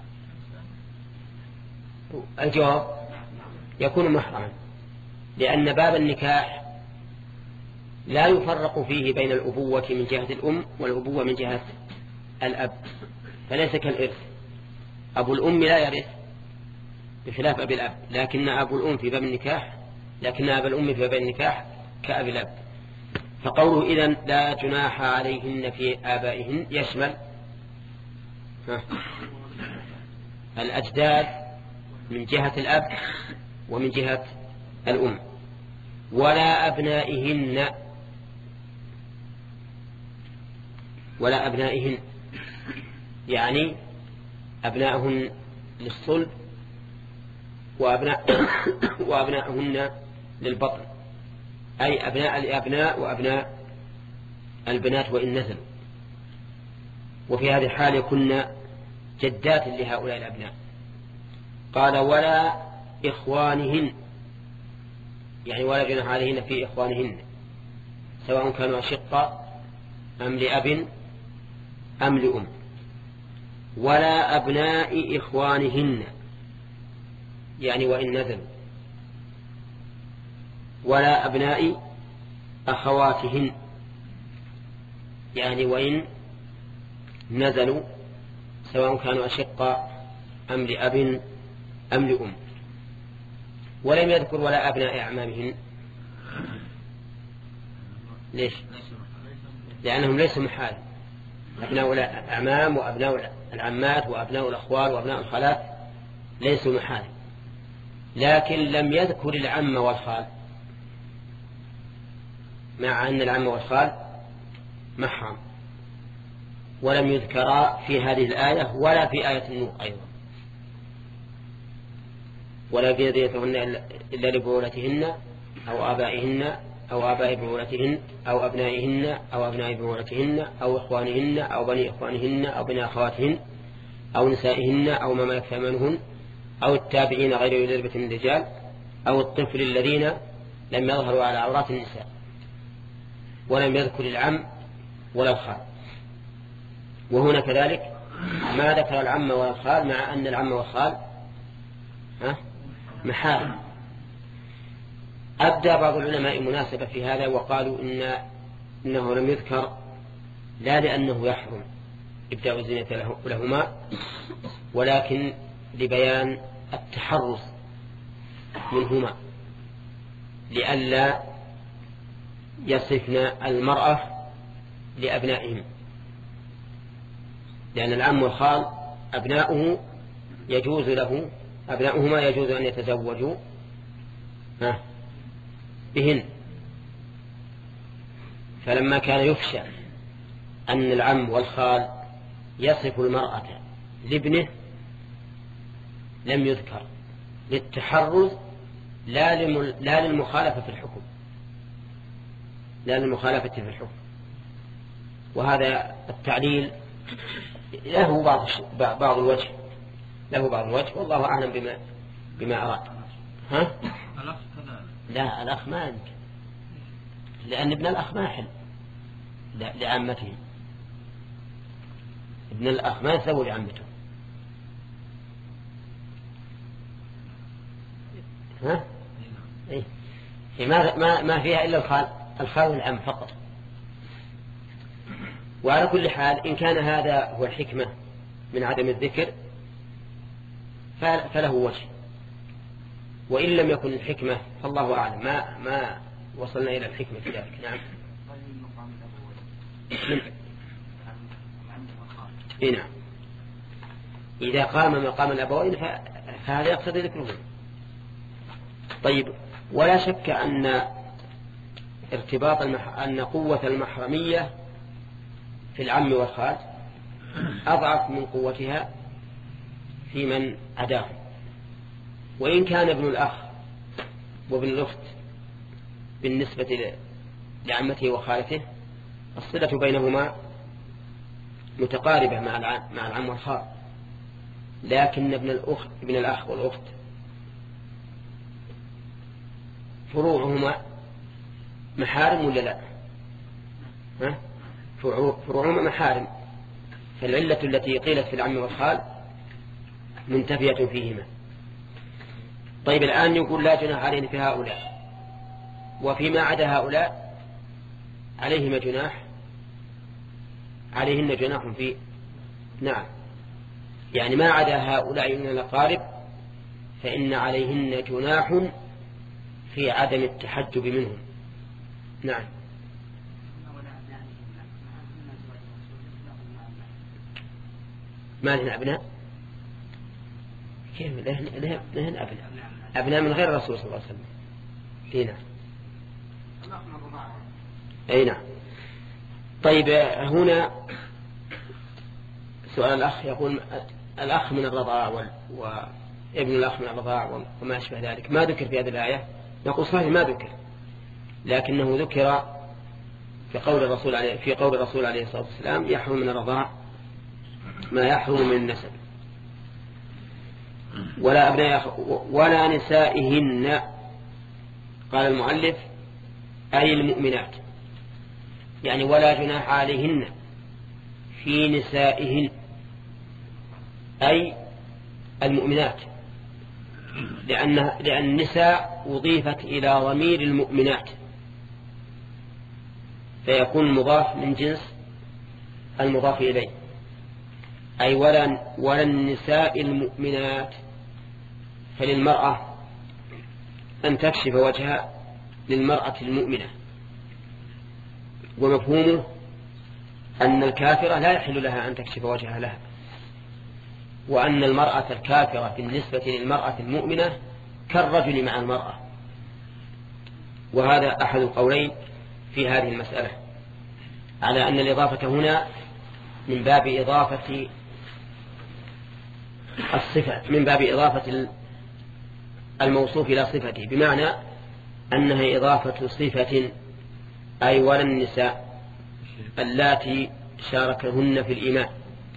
الجواب يكون محرما، لأن باب النكاح لا يفرق فيه بين الأبوة من جهة الأم والأبوة من جهة الأب، فليس كالإرث. أبو الأم لا يرث بخلاف أبي الأب، لكن أبو الأم في باب النكاح لكن أبا الأم في باب النكاح كأبي الأب. فقوله إذن لا جناح عليهن في آبائهن يشمل الأجداد من جهة الأب ومن جهة الأم. ولا أبنائهن ولا أبنائهن يعني أبنائهن للصلب وأبناء وأبنائهن للبطن، أي أبناء الأبناء وأبناء البنات وإن نزلوا. وفي هذه الحال يكون جدات لهؤلاء الأبناء. قال ولا إخوانهن يعني ولا جناح عليهن في إخوانهن سواء كانوا أشقاء أم لأب أم لأم. ولا أبناء إخوانهن يعني وإن نزلوا. ولا أبناء أخواتهن يعني وإن نزلوا سواء كانوا أشقاء أم لأب أم لأم. ولم يذكر ولا أبناء أعمامهن. ليش؟ لأنهم ليسوا محال. أبناء الأعمام وأبناء العمات وأبناء الأخوال وأبناء الخالات ليسوا محال، لكن لم يذكر العم والخال، مع أن العم والخال محرم، ولم يذكرا في هذه الآية ولا في آية النور أيضا. ولا بيديتهن إلا لبعولتهن أو آبائهن أو آباء بعولتهن أو أبنائهن أو أبناء بعولتهن أو إخوانهن أو بني إخوانهن أو بني أخواتهن أو نسائهن أو ما ملكت أيمانهن أو التابعين غير أولي الإربة من الرجال أو الطفل الذين لم يظهروا على عورات النساء. ولم يذكر العم ولا الخال. وهنا كذلك ما ذكر العم ولا الخال، مع أن العم والخال محارم. أبدى بعض العلماء مناسبة في هذا وقالوا إن إنه لم يذكر لا لأنه يحرم إبداء الزينة لهما، ولكن لبيان التحرز منهما لئلا يصفن المرأة لأبنائهم، لأن العم والخال أبناؤه يجوز له أبناؤهما يجوز أن يتزوجوا بهن. فلما كان يخشى أن العم والخال يصف المرأة لابنه لم يذكر للتحرز لا, لا للمخالفة في الحكم لا للمخالفة في الحكم. وهذا التعليل له بعض بعض الوجه له بعض الوجه والله أعلم بما بما أراد. ها؟ لا الأخ ما يمكن لأن ابن الأخ ما يحل لعامته، ابن الأخ ما يسوي لعامته. ها؟ إيه؟ ما ما ما فيها إلا الخال الخال والعم فقط. وعلى كل حال إن كان هذا هو الحكمة من عدم الذكر فله وجه، وإن لم يكن الحكمة فالله أعلم، ما ما وصلنا إلى الحكمة في ذلك. نعم. إيه نعم. إذا قام مقام الأبوين فهذا يقتضي ذكرهم. طيب، ولا شك أن ارتباط المح... أن قوة المحرمية في العم والخال أضعف من قوتها في من عداهم. وإن كان ابن الأخ وابن الأخت بالنسبة لعمته وخالته الصلة بينهما متقاربة مع العم, مع العم والخال، لكن ابن الأخ ابن الأخ والأخت فروعهما محارم ولا لا؟ ها؟ فروعهما محارم، فالعلة التي قيلت في العم والخال منتفية فيهما. طيب، الآن يقول لا جناح عليهن في هؤلاء، وفيما عدا هؤلاء عليهما جناح، عليهن جناح في نعم، يعني ما عدا هؤلاء من الأقارب فإن عليهن جناح في عدم التحجب منهم. نعم. ما لهن أبناء؟ كيف لهن, لهن أبناء؟ أبناء من غير الرسول صلى الله عليه وسلم. دينا. أي نعم. طيب، هنا سؤال الأخ يقول الأخ من الرضاع وابن الأخ من الرضاع وما أشبه ذلك ما ذكر في هذه الآية. نقول صحيح ما ذكر، لكنه ذكر في قول الرسول عليه في قول الرسول عليه الصلاة والسلام يحرم من الرضاع ما يحرم من النسب. ولا أبناء ولا نسائهن، قال المؤلف أي المؤمنات، يعني ولا جناح عليهن في نسائهن أي المؤمنات، لأن لأن النساء أضيفت إلى ضمير المؤمنات فيكون مضاف من جنس المضاف إليه، أي ولا ولا النساء المؤمنات، فللمرأة أن تكشف وجهها للمرأة المؤمنة، ومفهومه أن الكافرة لا يحل لها أن تكشف وجهها لها، وأن المرأة الكافرة بالنسبة للمرأة المؤمنة كالرجل مع المرأة. وهذا أحد القولين في هذه المسألة، على أن الإضافة هنا من باب إضافة الصفة، من باب إضافة الموصوف إلى صفته، بمعنى أنها إضافة صفة، أي ولا النساء اللاتي شاركهن في الإيمان.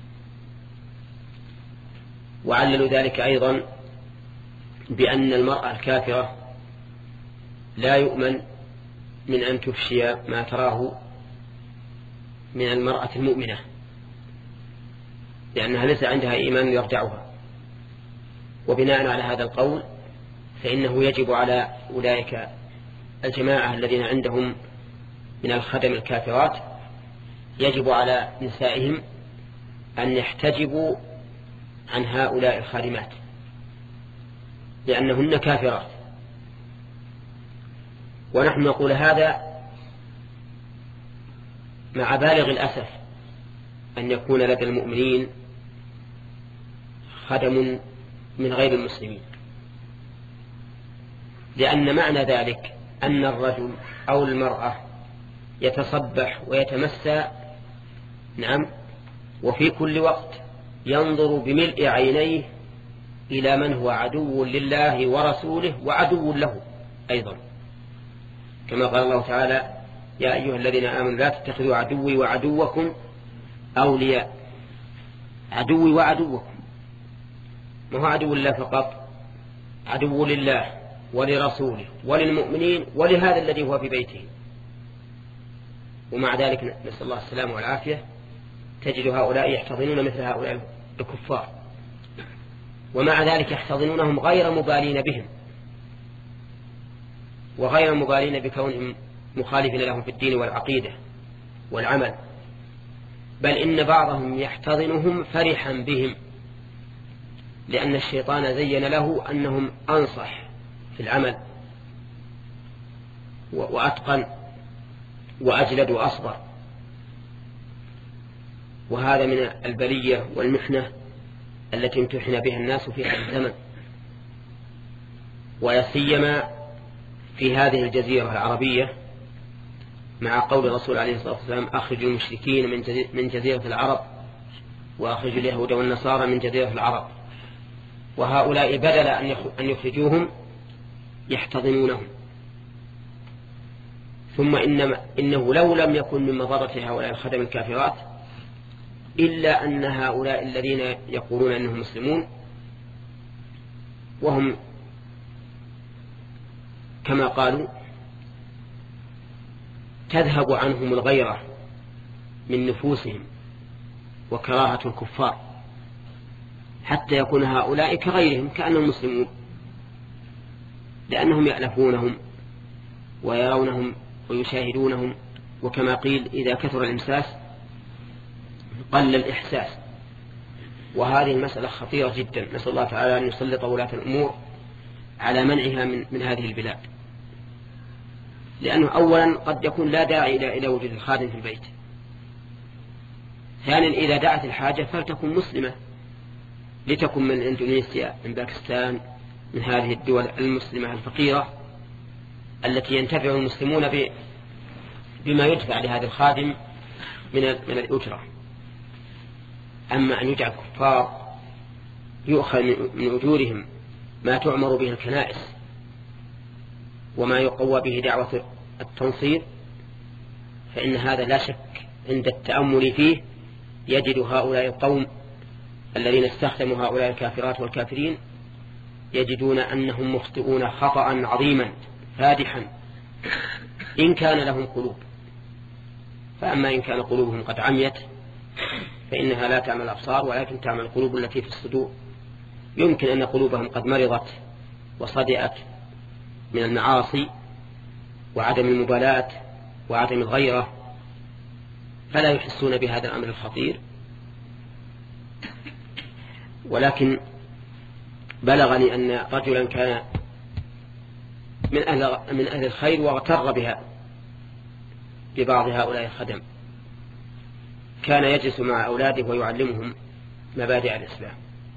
وعللوا ذلك أيضا بأن المرأة الكافرة لا يؤمن من أن تفشي ما تراه من المرأة المؤمنة، لأنها ليس عندها إيمان يرجعها. وبناء على هذا القول فإنه يجب على أولئك الجماعة الذين عندهم من الخدم الكافرات، يجب على نسائهم أن يحتجبوا عن هؤلاء الخادمات لأنهن كافرات. ونحن نقول هذا مع بالغ الأسف أن يكون لدى المؤمنين خدم من غير المسلمين، لأن معنى ذلك أن الرجل أو المرأة يتصبح ويتمسى، نعم، وفي كل وقت ينظر بملء عينيه إلى من هو عدو لله ورسوله وعدو له أيضا، كما قال الله تعالى يا أيها الذين آمنوا لا تتخذوا عدوي وعدوكم أولياء. عدوي وعدوكم ما هو عدو الله فقط، عدو لله ولرسوله وللمؤمنين ولهذا الذي هو في بيته. ومع ذلك نسأل الله السلامة والعافية تجد هؤلاء يحتضنون مثل هؤلاء الكفار، ومع ذلك يحتضنونهم غير مبالين بهم وغير مبالين بكونهم مخالفين لهم في الدين والعقيدة والعمل، بل إن بعضهم يحتضنهم فرحا بهم، لأن الشيطان زين له أنهم أنصح في العمل وأتقن وأجلد وأصبر. وهذا من البلية والمحنة التي امتحن بها الناس في هذا الزمن، ولا سيما في هذه الجزيرة العربية، مع قول الرسول عليه الصلاة والسلام: أخرجوا المشركين من جزيرة العرب وأخرجوا اليهود والنصارى من جزيرة العرب. وهؤلاء بدل أن يخرجوهم يحتضنونهم. ثم إنما إنه لو لم يكن من مضرة هؤلاء الخدم الكافرات إلا أن هؤلاء الذين يقولون أنهم مسلمون وهم كما قالوا تذهب عنهم الغيرة من نفوسهم وكراهة الكفار، حتى يكون هؤلاء كغيرهم كأنهم مسلمون، لأنهم يألفونهم ويرونهم ويشاهدونهم. وكما قيل: إذا كثر الإمساس قل الإحساس. وهذه المسألة خطيرة جدا، نسأل الله تعالى أن يسلط ولاة الأمور على منعها من, من هذه البلاد، لأنه أولا قد يكون لا داعي إلى إلى وجود الخادم في البيت. ثانيا إذا دعت الحاجة فلتكن مسلمة، لتكن من إندونيسيا، من باكستان، من هذه الدول المسلمة الفقيرة التي ينتفع المسلمون بما يدفع لهذا الخادم من من الأجرة. أما أن يجعل كفار يؤخذ من أجورهم ما تعمر به الكنائس وما يقوى به دعوة التنصير، فإن هذا لا شك عند التأمل فيه يجد هؤلاء القوم الذين استخدموا هؤلاء الكافرات والكافرين يجدون أنهم مخطئون خطأ عظيما فادحا، إن كان لهم قلوب. فأما إن كان قلوبهم قد عميت فإنها لا تعمل الأبصار ولكن تعمل القلوب التي في الصدور. يمكن أن قلوبهم قد مرضت وصدئت من المعاصي وعدم المبالاة وعدم الغيرة، فلا يحسون بهذا الأمر الخطير. ولكن بلغني أن رجلا كان من أهل, من أهل الخير واغتر بها ببعض هؤلاء الخدم، كان يجلس مع أولاده ويعلمهم مبادئ الإسلام،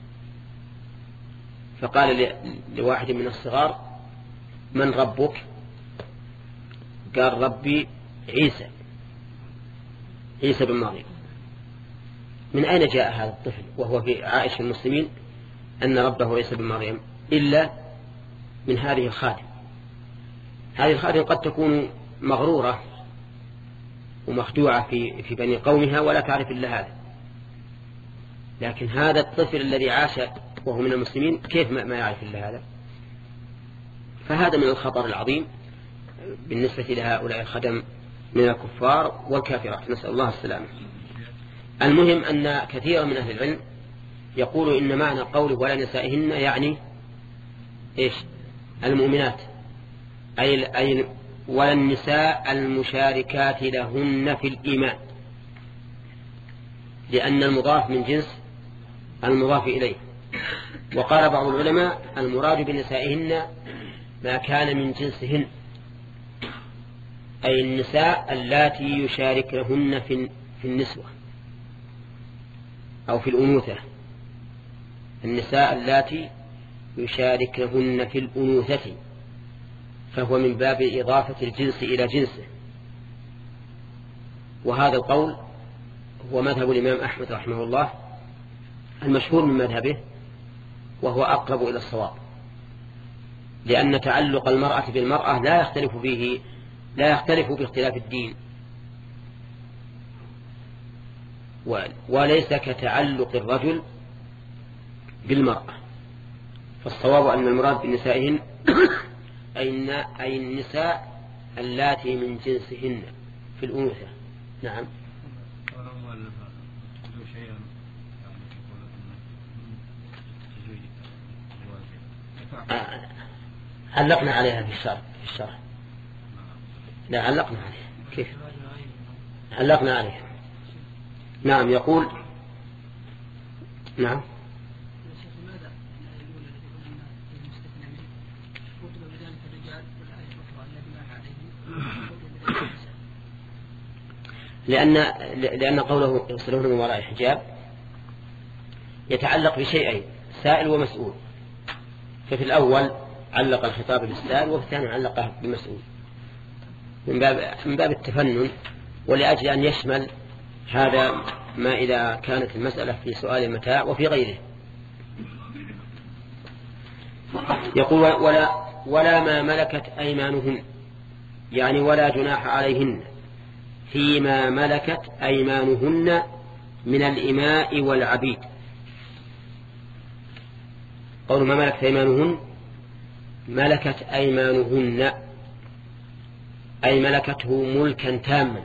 فقال لواحد من الصغار: من ربك؟ قال: ربي عيسى عيسى بن مريم. من أين جاء هذا الطفل وهو في عائش المسلمين أن ربه عيسى بن مريم؟ إلا من هذه الخادم. هذه الخادم قد تكون مغرورة ومخدوعة في في بني قومها ولا تعرف إلا هذا، لكن هذا الطفل الذي عاش وهو من المسلمين كيف ما يعرف إلا هذا؟ فهذا من الخطر العظيم بالنسبة لهؤلاء الخدم من الكفار والكافرات، نسأل الله السلامة. المهم أن كثيرا من أهل العلم يقول إن معنى قول ولا نسائهن يعني إيش؟ المؤمنات، أي أي ولا النساء المشاركات لهن في الإيمان، لأن المضاف من جنس المضاف إليه. وقال بعض العلماء المراد بنسائهن ما كان من جنسهن، أي النساء اللاتي يشاركهن في النسوة أو في الأنوثة، النساء اللاتي يشاركهن في الأنوثة، فهو من باب إضافة الجنس إلى جنسه. وهذا القول هو مذهب الإمام أحمد رحمه الله المشهور من مذهبه، وهو أقرب إلى الصواب، لأن تعلق المرأة بالمرأة لا يختلف فيه لا يختلف باختلاف الدين، وليس كتعلق الرجل بالمرأة. فالصواب أن المراد بنسائهن أي النساء اللاتي من جنسهن في الأنوثة، نعم. علقنا عليها في الشرح في الشرح لا علقنا عليها. كيف علقنا عليها؟ نعم. يقول نعم. لأن لأن قوله يصلون من وراء حجاب يتعلق بشيئين، سائل ومسؤول. ففي الأول علق الخطاب بالسائل، وفي الثاني علقه بالمسؤول من باب من باب التفنن، ولأجل أن يشمل هذا ما إذا كانت المسألة في سؤال المتاع وفي غيره. يقول ولا ولا ما ملكت أيمانهن، يعني ولا جناح عليهن فيما ملكت أيمانهن من الإماء والعبيد. قول ما ملكت أيمانهن، ملكت أيمانهن أي ملكته ملكا تاما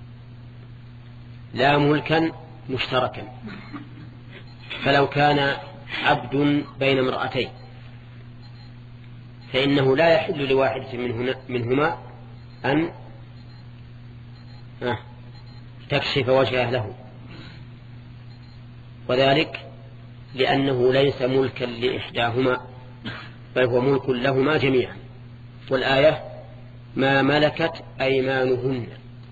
لا ملكا مشتركا. فلو كان عبد بين امرأتين فإنه لا يحل لواحدة منهما أن تكشف وجهه له، وذلك لأنه ليس ملكا لإحداهما بل هو ملك لهما جميعا. والآية ما ملكت أيمانهن،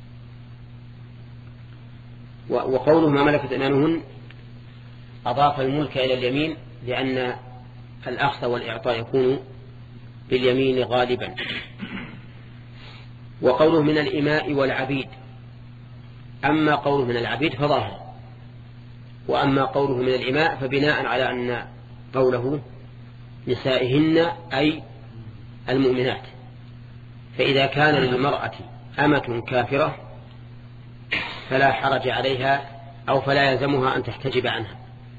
وقوله ما ملكت أيمانهن أضاف الملك إلى اليمين، لأن الأخذ والإعطاء يكون باليمين غالبا. وقوله من الإماء والعبيد، أما قوله من العبيد فظاهر، وأما قوله من الإماء فبناء على أن قوله نسائهن أي المؤمنات. فإذا كان للمرأة أمة كافرة فلا حرج عليها أو فلا يلزمها أن تحتجب عنها،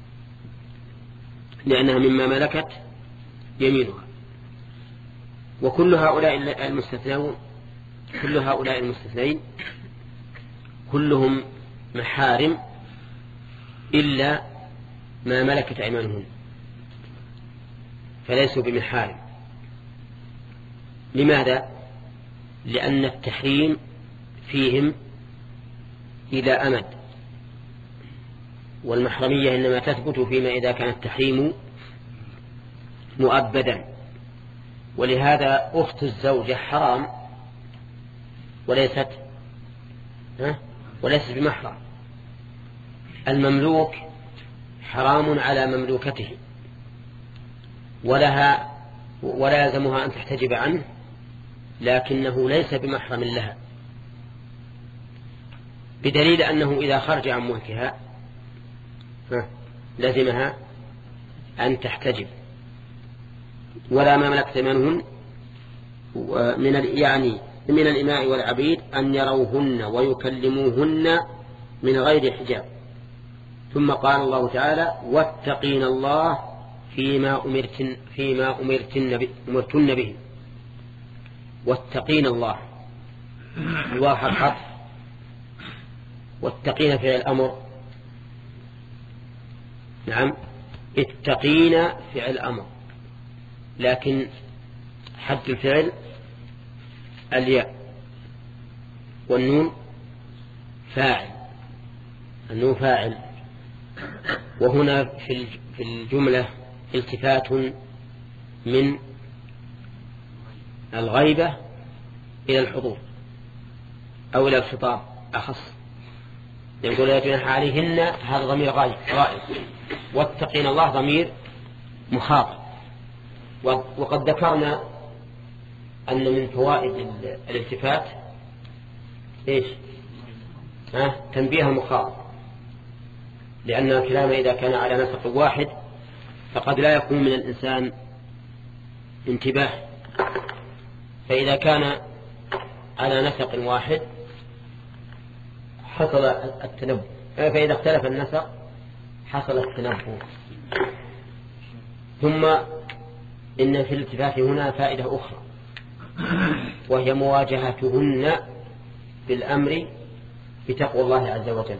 لأنها مما ملكت يمينها. وكل هؤلاء المستثنون كل هؤلاء المستثنين كلهم محارم إلا ما ملكت أيمانهن، فليسوا بمحارم. لماذا؟ لأن التحريم فيهم إلى أمد، والمحرمية إنما تثبت فيما إذا كان التحريم مؤبدا. ولهذا أخت الزوجة حرام وليست ها وليست بمحرم. المملوك حرام على مملوكته، ولها ولا يلزمها أن تحتجب عنه، لكنه ليس بمحرم لها، بدليل أنه إذا خرج عن ملكها لزمها أن تحتجب. ولا ما ملكت أيمانهن من يعني من الإماء والعبيد أن يروهن ويكلموهن من غير حجاب. ثم قال الله تعالى واتقين الله فيما أمرتن, فيما أمرتن, أمرتن به. واتقين الله الواحد حرف، واتقين فعل الأمر. نعم اتقين فعل الأمر، لكن حد الفعل الياء، والنون فاعل، النون فاعل. وهنا في الجملة التفات من الغيبة إلى الحضور أو إلى الخطاب أخص. يقول لا جناح عليهن، هذا ضمير غائب. واتقين الله ضمير مخاطب. وقد ذكرنا أن من فوائد الالتفات إيش؟ ها؟ تنبيه المخاطب، لأن الكلام إذا كان على نسق واحد فقد لا يكون من الإنسان انتباه، فإذا كان على نسق واحد حصل التنبه، فإذا اختلف النسق حصل التنبه. ثم إن في الالتفات هنا فائدة أخرى، وهي مواجهتهن بالأمر بتقوى الله عز وجل.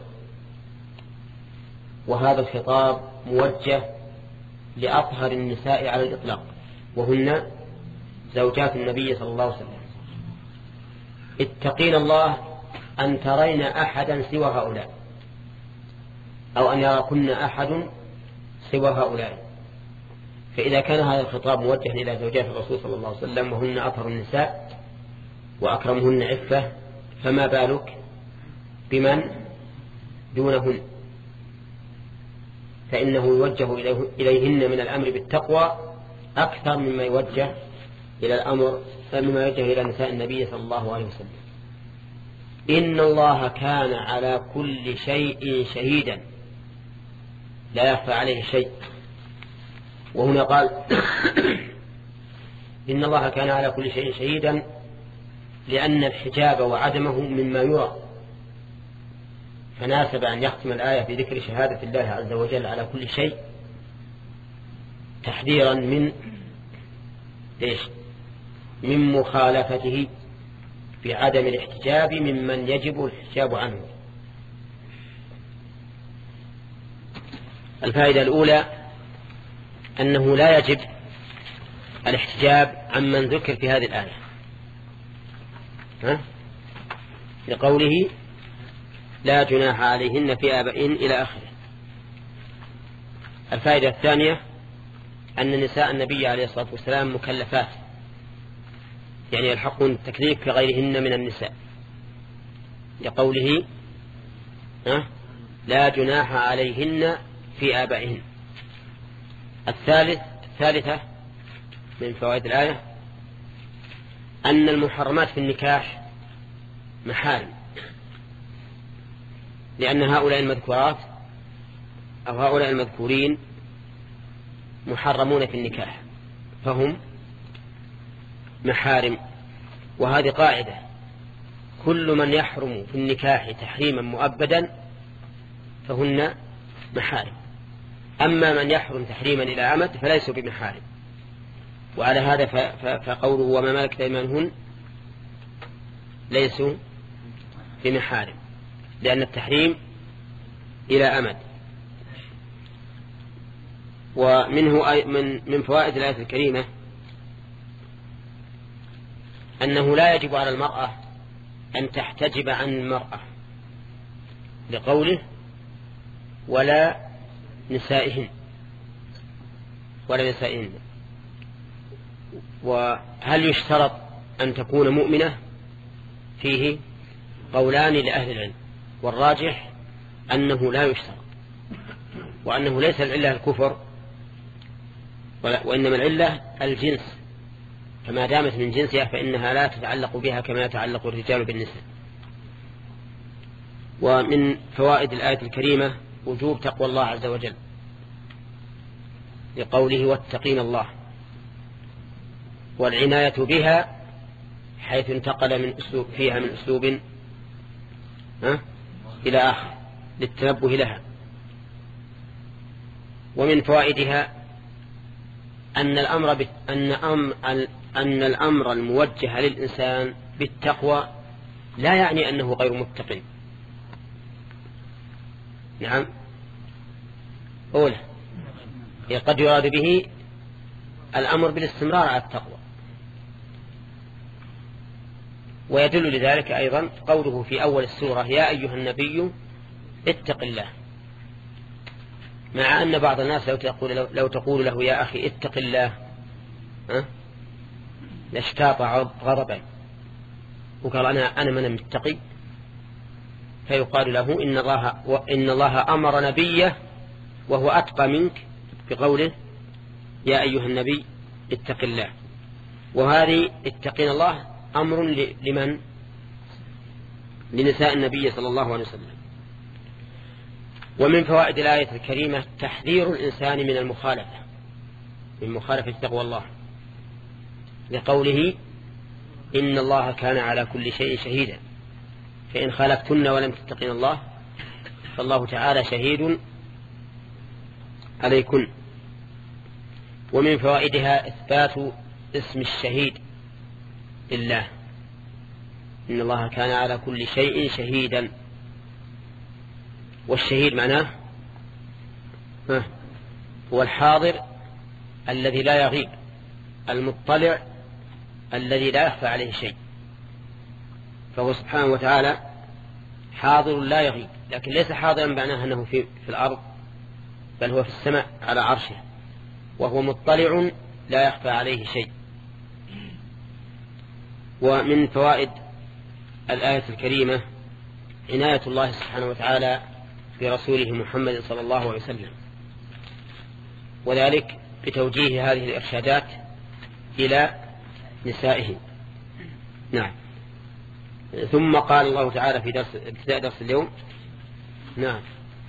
وهذا الخطاب موجه لأطهر النساء على الإطلاق، وهن زوجات النبي صلى الله عليه وسلم. اتقين الله أن ترين أحدا سوى هؤلاء، أو أن يراكن أحد سوى هؤلاء. فإذا كان هذا الخطاب موجه إلى زوجات الرسول صلى الله عليه وسلم وهن أطهر النساء وأكرمهن عفة، فما بالك بمن دونهن؟ فإنه يوجه إليهن من الأمر بالتقوى أكثر مما يوجه إلى الأمر مما يوجه إلى نساء النبي صلى الله عليه وسلم. إن الله كان على كل شيء شهيدا، لا يخفى عليه شيء. وهنا قال إن الله كان على كل شيء شهيدا، لأن الحجاب وعدمه مما يرى، فناسب أن يختم الآية بذكر شهادة الله عز وجل على كل شيء، تحذيرا من إيش؟ من مخالفته بعدم الاحتجاب ممن يجب الحجاب عنه. الفائدة الأولى أنه لا يجب الاحتجاب عمن ذكر في هذه الآية، ها؟ لقوله لا جناح عليهن في آبائهن إلى آخره. الفائدة الثانية أن نساء النبي عليه الصلاة والسلام مكلفات، يعني يلحقون التكليف كغيرهن من النساء، لقوله ها؟ لا جناح عليهن في آبائهن. الثالث الثالثة من فوائد الآية أن المحرمات في النكاح محارم، لأن هؤلاء المذكورات أو هؤلاء المذكورين محرمون في النكاح، فهم محارم. وهذه قاعدة: كل من يحرم في النكاح تحريما مؤبدا فهن محارم، أما من يحرم تحريما إلى أمد فليسوا بمحارم. وعلى هذا فقوله وما ملكت أيمانهن ليسوا بمحارم، لأن التحريم إلى أمد. ومنه من من فوائد الآية الكريمة أنه لا يجب على المرأة أن تحتجب عن المرأة، لقوله ولا نسائهن ولا نسائهن. وهل يشترط أن تكون مؤمنة؟ فيه قولان لأهل العلم، والراجح أنه لا يشترط، وأنه ليس العلة الكفر، وإنما العلة الجنس، فما دامت من جنسها فإنها لا تتعلق بها كما يتعلق الرجال بالنساء. ومن فوائد الآية الكريمة وجوب تقوى الله عز وجل، لقوله واتقين الله، والعناية بها حيث انتقل من أسلوب فيها من أسلوب ها إلى آخر للتنبه لها. ومن فوائدها أن الأمر بت... أن أم... أن الأمر الموجه للإنسان بالتقوى لا يعني أنه غير متقي. نعم، أولا قد يراد به الأمر بالاستمرار على التقوى. ويدل لذلك أيضا قوله في أول السورة يا أيها النبي اتق الله، مع أن بعض الناس لو تقول, لو, لو تقول له يا أخي اتق الله ها لاشتاط غضبا وقال أنا, أنا من المتقي، فيقال له إن الله, وإن الله أمر نبيه وهو أتقى منك بقوله يا أيها النبي اتق الله. وهذه اتقين الله أمر لمن؟ لنساء النبي صلى الله عليه وسلم. ومن فوائد الآية الكريمة تحذير الإنسان من المخالفة من مخالفة تقوى الله، لقوله إن الله كان على كل شيء شهيدا، فإن خالفتن ولم تتقين الله فالله تعالى شهيد عليكن. ومن فوائدها إثبات اسم الشهيد لله، إن الله كان على كل شيء شهيدا، والشهيد معناه هو الحاضر الذي لا يغيب، المطلع الذي لا يخفى عليه شيء. فهو سبحانه وتعالى حاضر لا يغيب، لكن ليس حاضرا معناه أنه في, في الأرض، بل هو في السماء على عرشه، وهو مطلع لا يخفى عليه شيء. ومن فوائد الآية الكريمة عناية الله سبحانه وتعالى برسوله محمد صلى الله عليه وسلم، وذلك بتوجيه هذه الإرشادات إلى نسائه. نعم. ثم قال الله تعالى في درس ابتداء درس اليوم نعم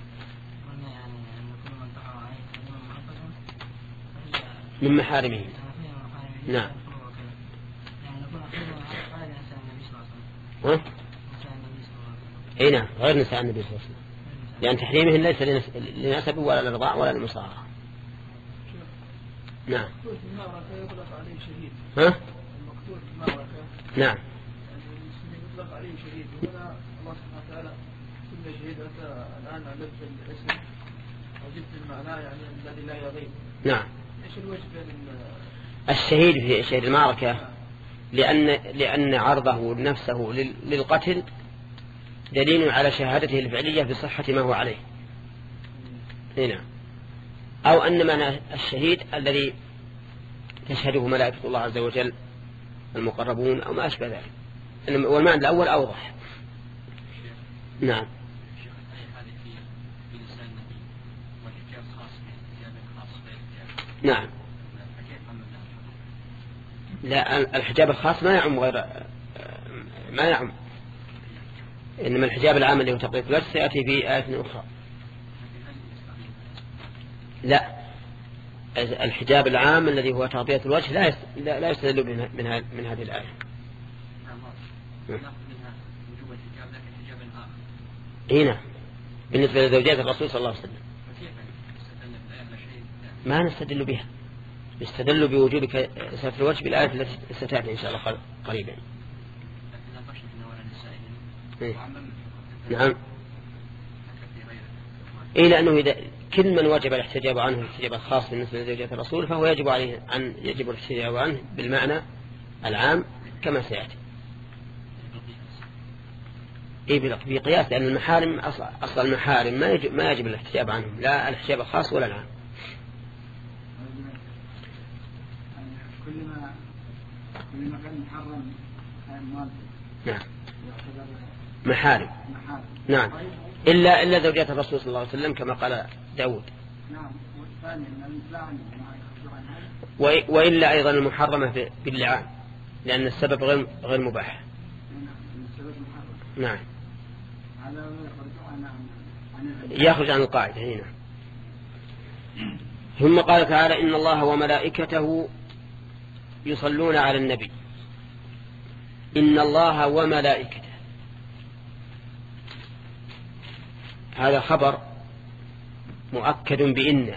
من محارمه. نعم. ها؟ اي نعم، غير نساء النبي صلى الله عليه وسلم، لأن تحريمهن ليس لنسب ولا للرضاع ولا للمصاهرة. نعم. ها؟ المقتول في المعركة. نعم. يطلق عليه شهيد، وهنا الله سبحانه وتعالى كل شهيد أتى الآن على الاسم أو جبت المعنى يعني الذي لا يغيب. نعم. إيش الوجه بين الشهيد في شهيد المعركة؟ لأن لأن عرضه نفسه للقتل دليل على شهادته الفعلية بصحة ما هو عليه. هنا أو أن معنى الشهيد الذي تشهده ملائكة الله عز وجل المقربون أو ما أشبه ذلك، والمعنى الأول أوضح. نعم. نعم. لا، الحجاب الخاص ما يعم غير ما يعم، إنما الحجاب العام اللي هو تغطية الوجه سيأتي في آية أخرى. لا، الحجاب العام الذي هو تغطية الوجه لا لا يستدل من من هذه الآية. هنا بالنسبة لزوجات الرسول صلى الله عليه وسلم ما نستدل بها، نستدل بوجوب ستر الوجه بالآية التي ستأتي إن شاء الله قريبا. نعم. إيه، لأنه إذا كل من وجب الاحتجاب عنه الاحتجاب الخاص بالنسبة لزوجات الرسول فهو يجب عليه أن يجب الاحتجاب عنه بالمعنى العام كما سيأتي. إيه، بقياس، لأن المحارم أصل المحارم ما يجب ما يجب الاحتجاب عنهم، لا الاحتجاب الخاص ولا العام. كل ما كل ما كان محرم نعم محارم. نعم، إلا إلا زوجات الرسول صلى الله عليه وسلم كما قال داود. نعم. والثاني اللعان وإلا أيضا المحرمة باللعان، لأن السبب غير غير مباح. نعم. يخرج عن القاعدة هنا. ثم قال تعالى إن الله وملائكته يصلون على النبي. إن الله وملائكته، هذا خبر مؤكد بإن،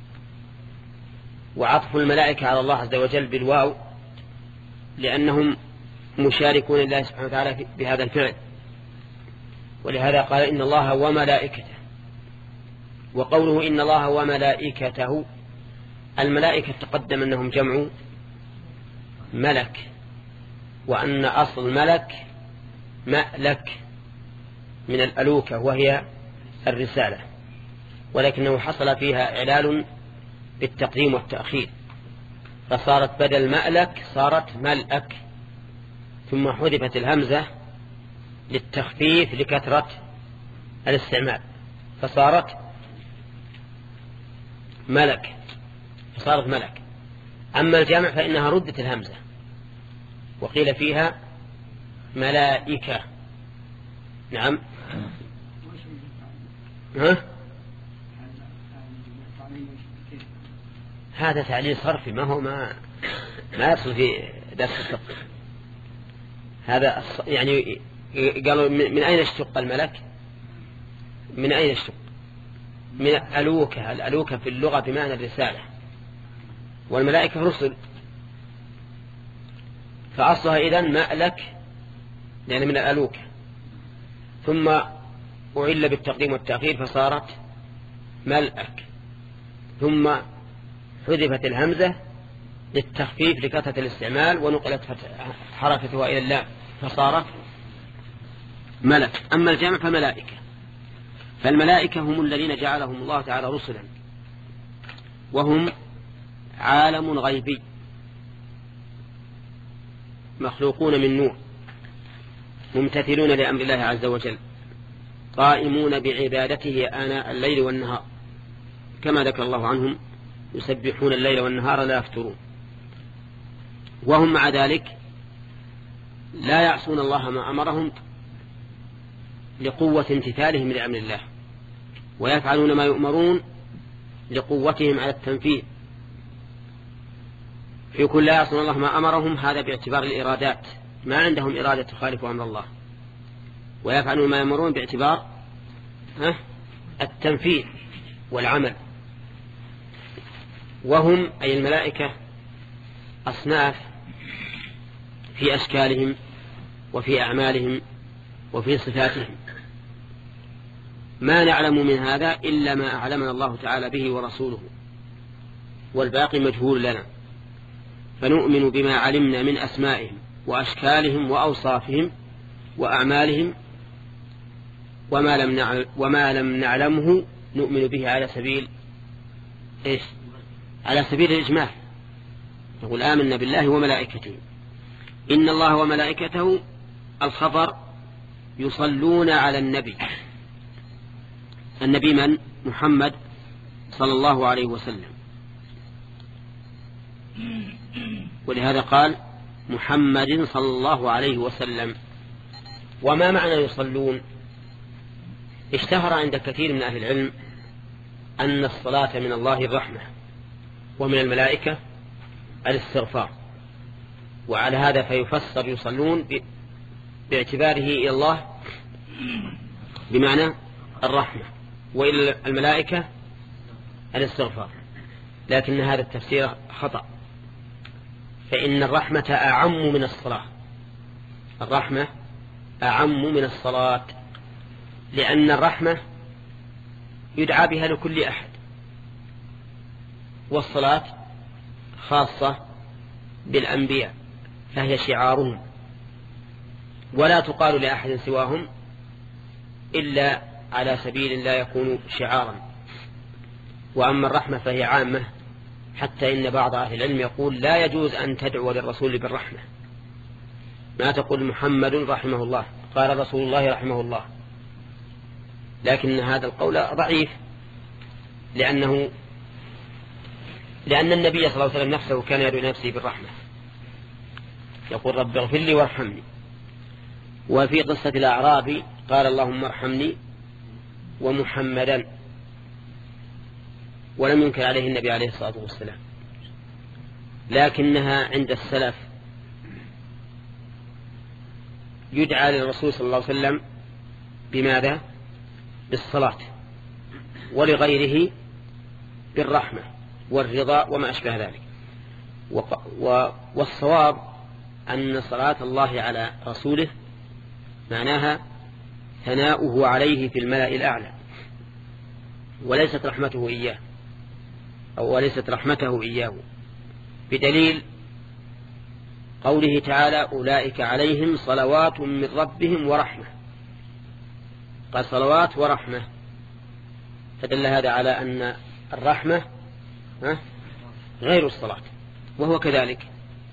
وعطف الملائكة على الله عز وجل بالواو لأنهم مشاركون لله سبحانه وتعالى بهذا الفعل، ولهذا قال إن الله وملائكته. وقوله إن الله وملائكته، الملائكة تقدم أنهم جمع ملك، وأن أصل ملك مألك من الألوكة وهي الرسالة، ولكنه حصل فيها إعلال بالتقديم والتأخير، فصارت بدل مألك صارت ملأك، ثم حذفت الهمزة للتخفيف لكثرة الاستعمال فصارت ملك فصارت ملك. أما الجامع فإنها ردت الهمزة وقيل فيها ملائكة. نعم. ها؟ هذا تعليل صرفي، ما هو ما ما يصل في درس الفقه. هذا يعني قالوا من أين اشتق الملك؟ من أين اشتق؟ من الألوكة. الألوكة في اللغة بمعنى الرسالة، والملائكة رسل، فأصلها إذن مألك لأن من الألوكة. ثم أعل بالتقديم والتأخير فصارت ملأك، ثم حذفت الهمزة للتخفيف لكثرة الاستعمال ونقلت حركتها إلى اللام فصارت ملك. أما الجامع فملائكة، فالملائكة هم الذين جعلهم الله تعالى رسلا، وهم عالم غيبي مخلوقون من نور، ممتثلون لأمر الله عز وجل، قائمون بعبادته آناء الليل والنهار، كما ذكر الله عنهم يسبحون الليل والنهار لا يفترون. وهم مع ذلك لا يعصون الله ما أمرهم لقوة امتثالهم لأمر الله، ويفعلون ما يؤمرون لقوتهم على التنفيذ. فيكون لا يعصون الله ما أمرهم هذا باعتبار الإرادات، ما عندهم إرادة تخالف أمر الله، ويفعلون ما يأمرون باعتبار التنفيذ والعمل. وهم أي الملائكة أصناف في أشكالهم وفي أعمالهم وفي صفاتهم، ما نعلم من هذا إلا ما أعلمنا الله تعالى به ورسوله، والباقي مجهول لنا، فنؤمن بما علمنا من أسمائهم وأشكالهم وأوصافهم وأعمالهم، وما لم نعلم وما لم نعلمه نؤمن به على سبيل إيش؟ على سبيل الإجمال. نقول آمنا بالله وملائكته، إن الله وملائكته الخبر يصلون على النبي. النبي من؟ محمد صلى الله عليه وسلم، ولهذا قال محمد صلى الله عليه وسلم. وما معنى يصلون؟ اشتهر عند كثير من أهل العلم أن الصلاة من الله الرحمة، ومن الملائكة الاستغفار، وعلى هذا فيفسر يصلون باعتباره إلى الله بمعنى الرحمة، وإلى الملائكة الاستغفار، لكن هذا التفسير خطأ، فإن الرحمة أعم من الصلاة، الرحمة أعم من الصلاة، لأن الرحمة يدعى بها لكل أحد، والصلاة خاصة بالأنبياء فهي شعارهم، ولا تقال لأحد سواهم إلا على سبيل لا يكون شعارا. وأما الرحمة فهي عامة، حتى إن بعض أهل العلم يقول لا يجوز أن تدعو للرسول بالرحمة، ما تقول محمد رحمه الله قال رسول الله رحمه الله، لكن هذا القول ضعيف، لأنه لأن النبي صلى الله عليه وسلم نفسه كان يدعو نفسه بالرحمة، يقول رب اغفر لي وارحمني. وفي قصة الأعرابي قال اللهم ارحمني ومحمدا، ولم ينكر عليه النبي عليه الصلاة والسلام، لكنها عند السلف يدعى للرسول صلى الله عليه وسلم بماذا؟ بالصلاة، ولغيره بالرحمة والرضا وما أشبه ذلك. والصواب أن صلاة الله على رسوله معناها ثناؤه عليه في الملأ الأعلى، وليست رحمته إياه أو وليست رحمته إياه، بدليل قوله تعالى أولئك عليهم صلوات من ربهم ورحمة، قال صلوات ورحمة، فدل هذا على أن الرحمة غير الصلاة، وهو كذلك.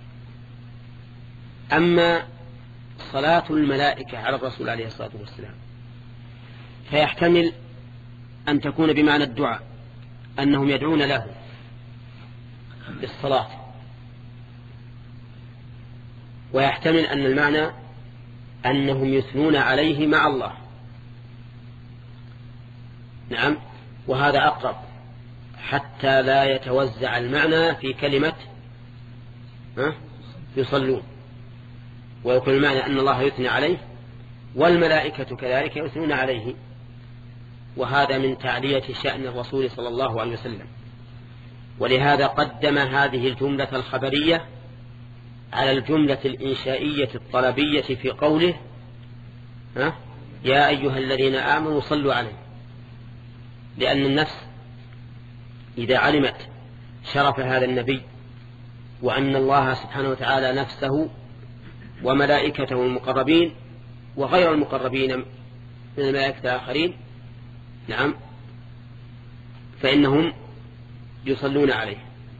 أما صلاة الملائكة على الرسول عليه الصلاة والسلام فيحتمل أن تكون بمعنى الدعاء، أنهم يدعون له بالصلاة، ويحتمل أن المعنى أنهم يثنون عليه مع الله. نعم، وهذا أقرب حتى لا يتوزع المعنى في كلمة يصلون، ويكون المعنى أن الله يثني عليه والملائكة كذلك يثنون عليه، وهذا من تعلية شأن الرسول صلى الله عليه وسلم. ولهذا قدم هذه الجملة الخبرية على الجملة الإنشائية الطلبية في قوله يا أيها الذين آمنوا صلوا عليه، لأن النفس إذا علمت شرف هذا النبي وأن الله سبحانه وتعالى نفسه وملائكته المقربين وغير المقربين من الملائكة الآخرين نعم فإنهم يصلون عليه.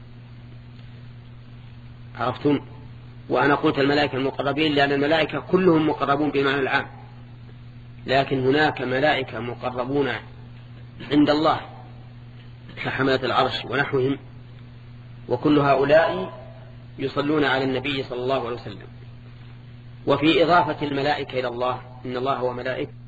عرفتم؟ وأنا قلت الملائكة المقربين لأن الملائكة كلهم مقربون بمعنى العام، لكن هناك ملائكة مقربون عند الله كحملة العرش ونحوهم، وكل هؤلاء يصلون على النبي صلى الله عليه وسلم. وفي إضافة الملائكة إلى الله إن الله هو ملائكة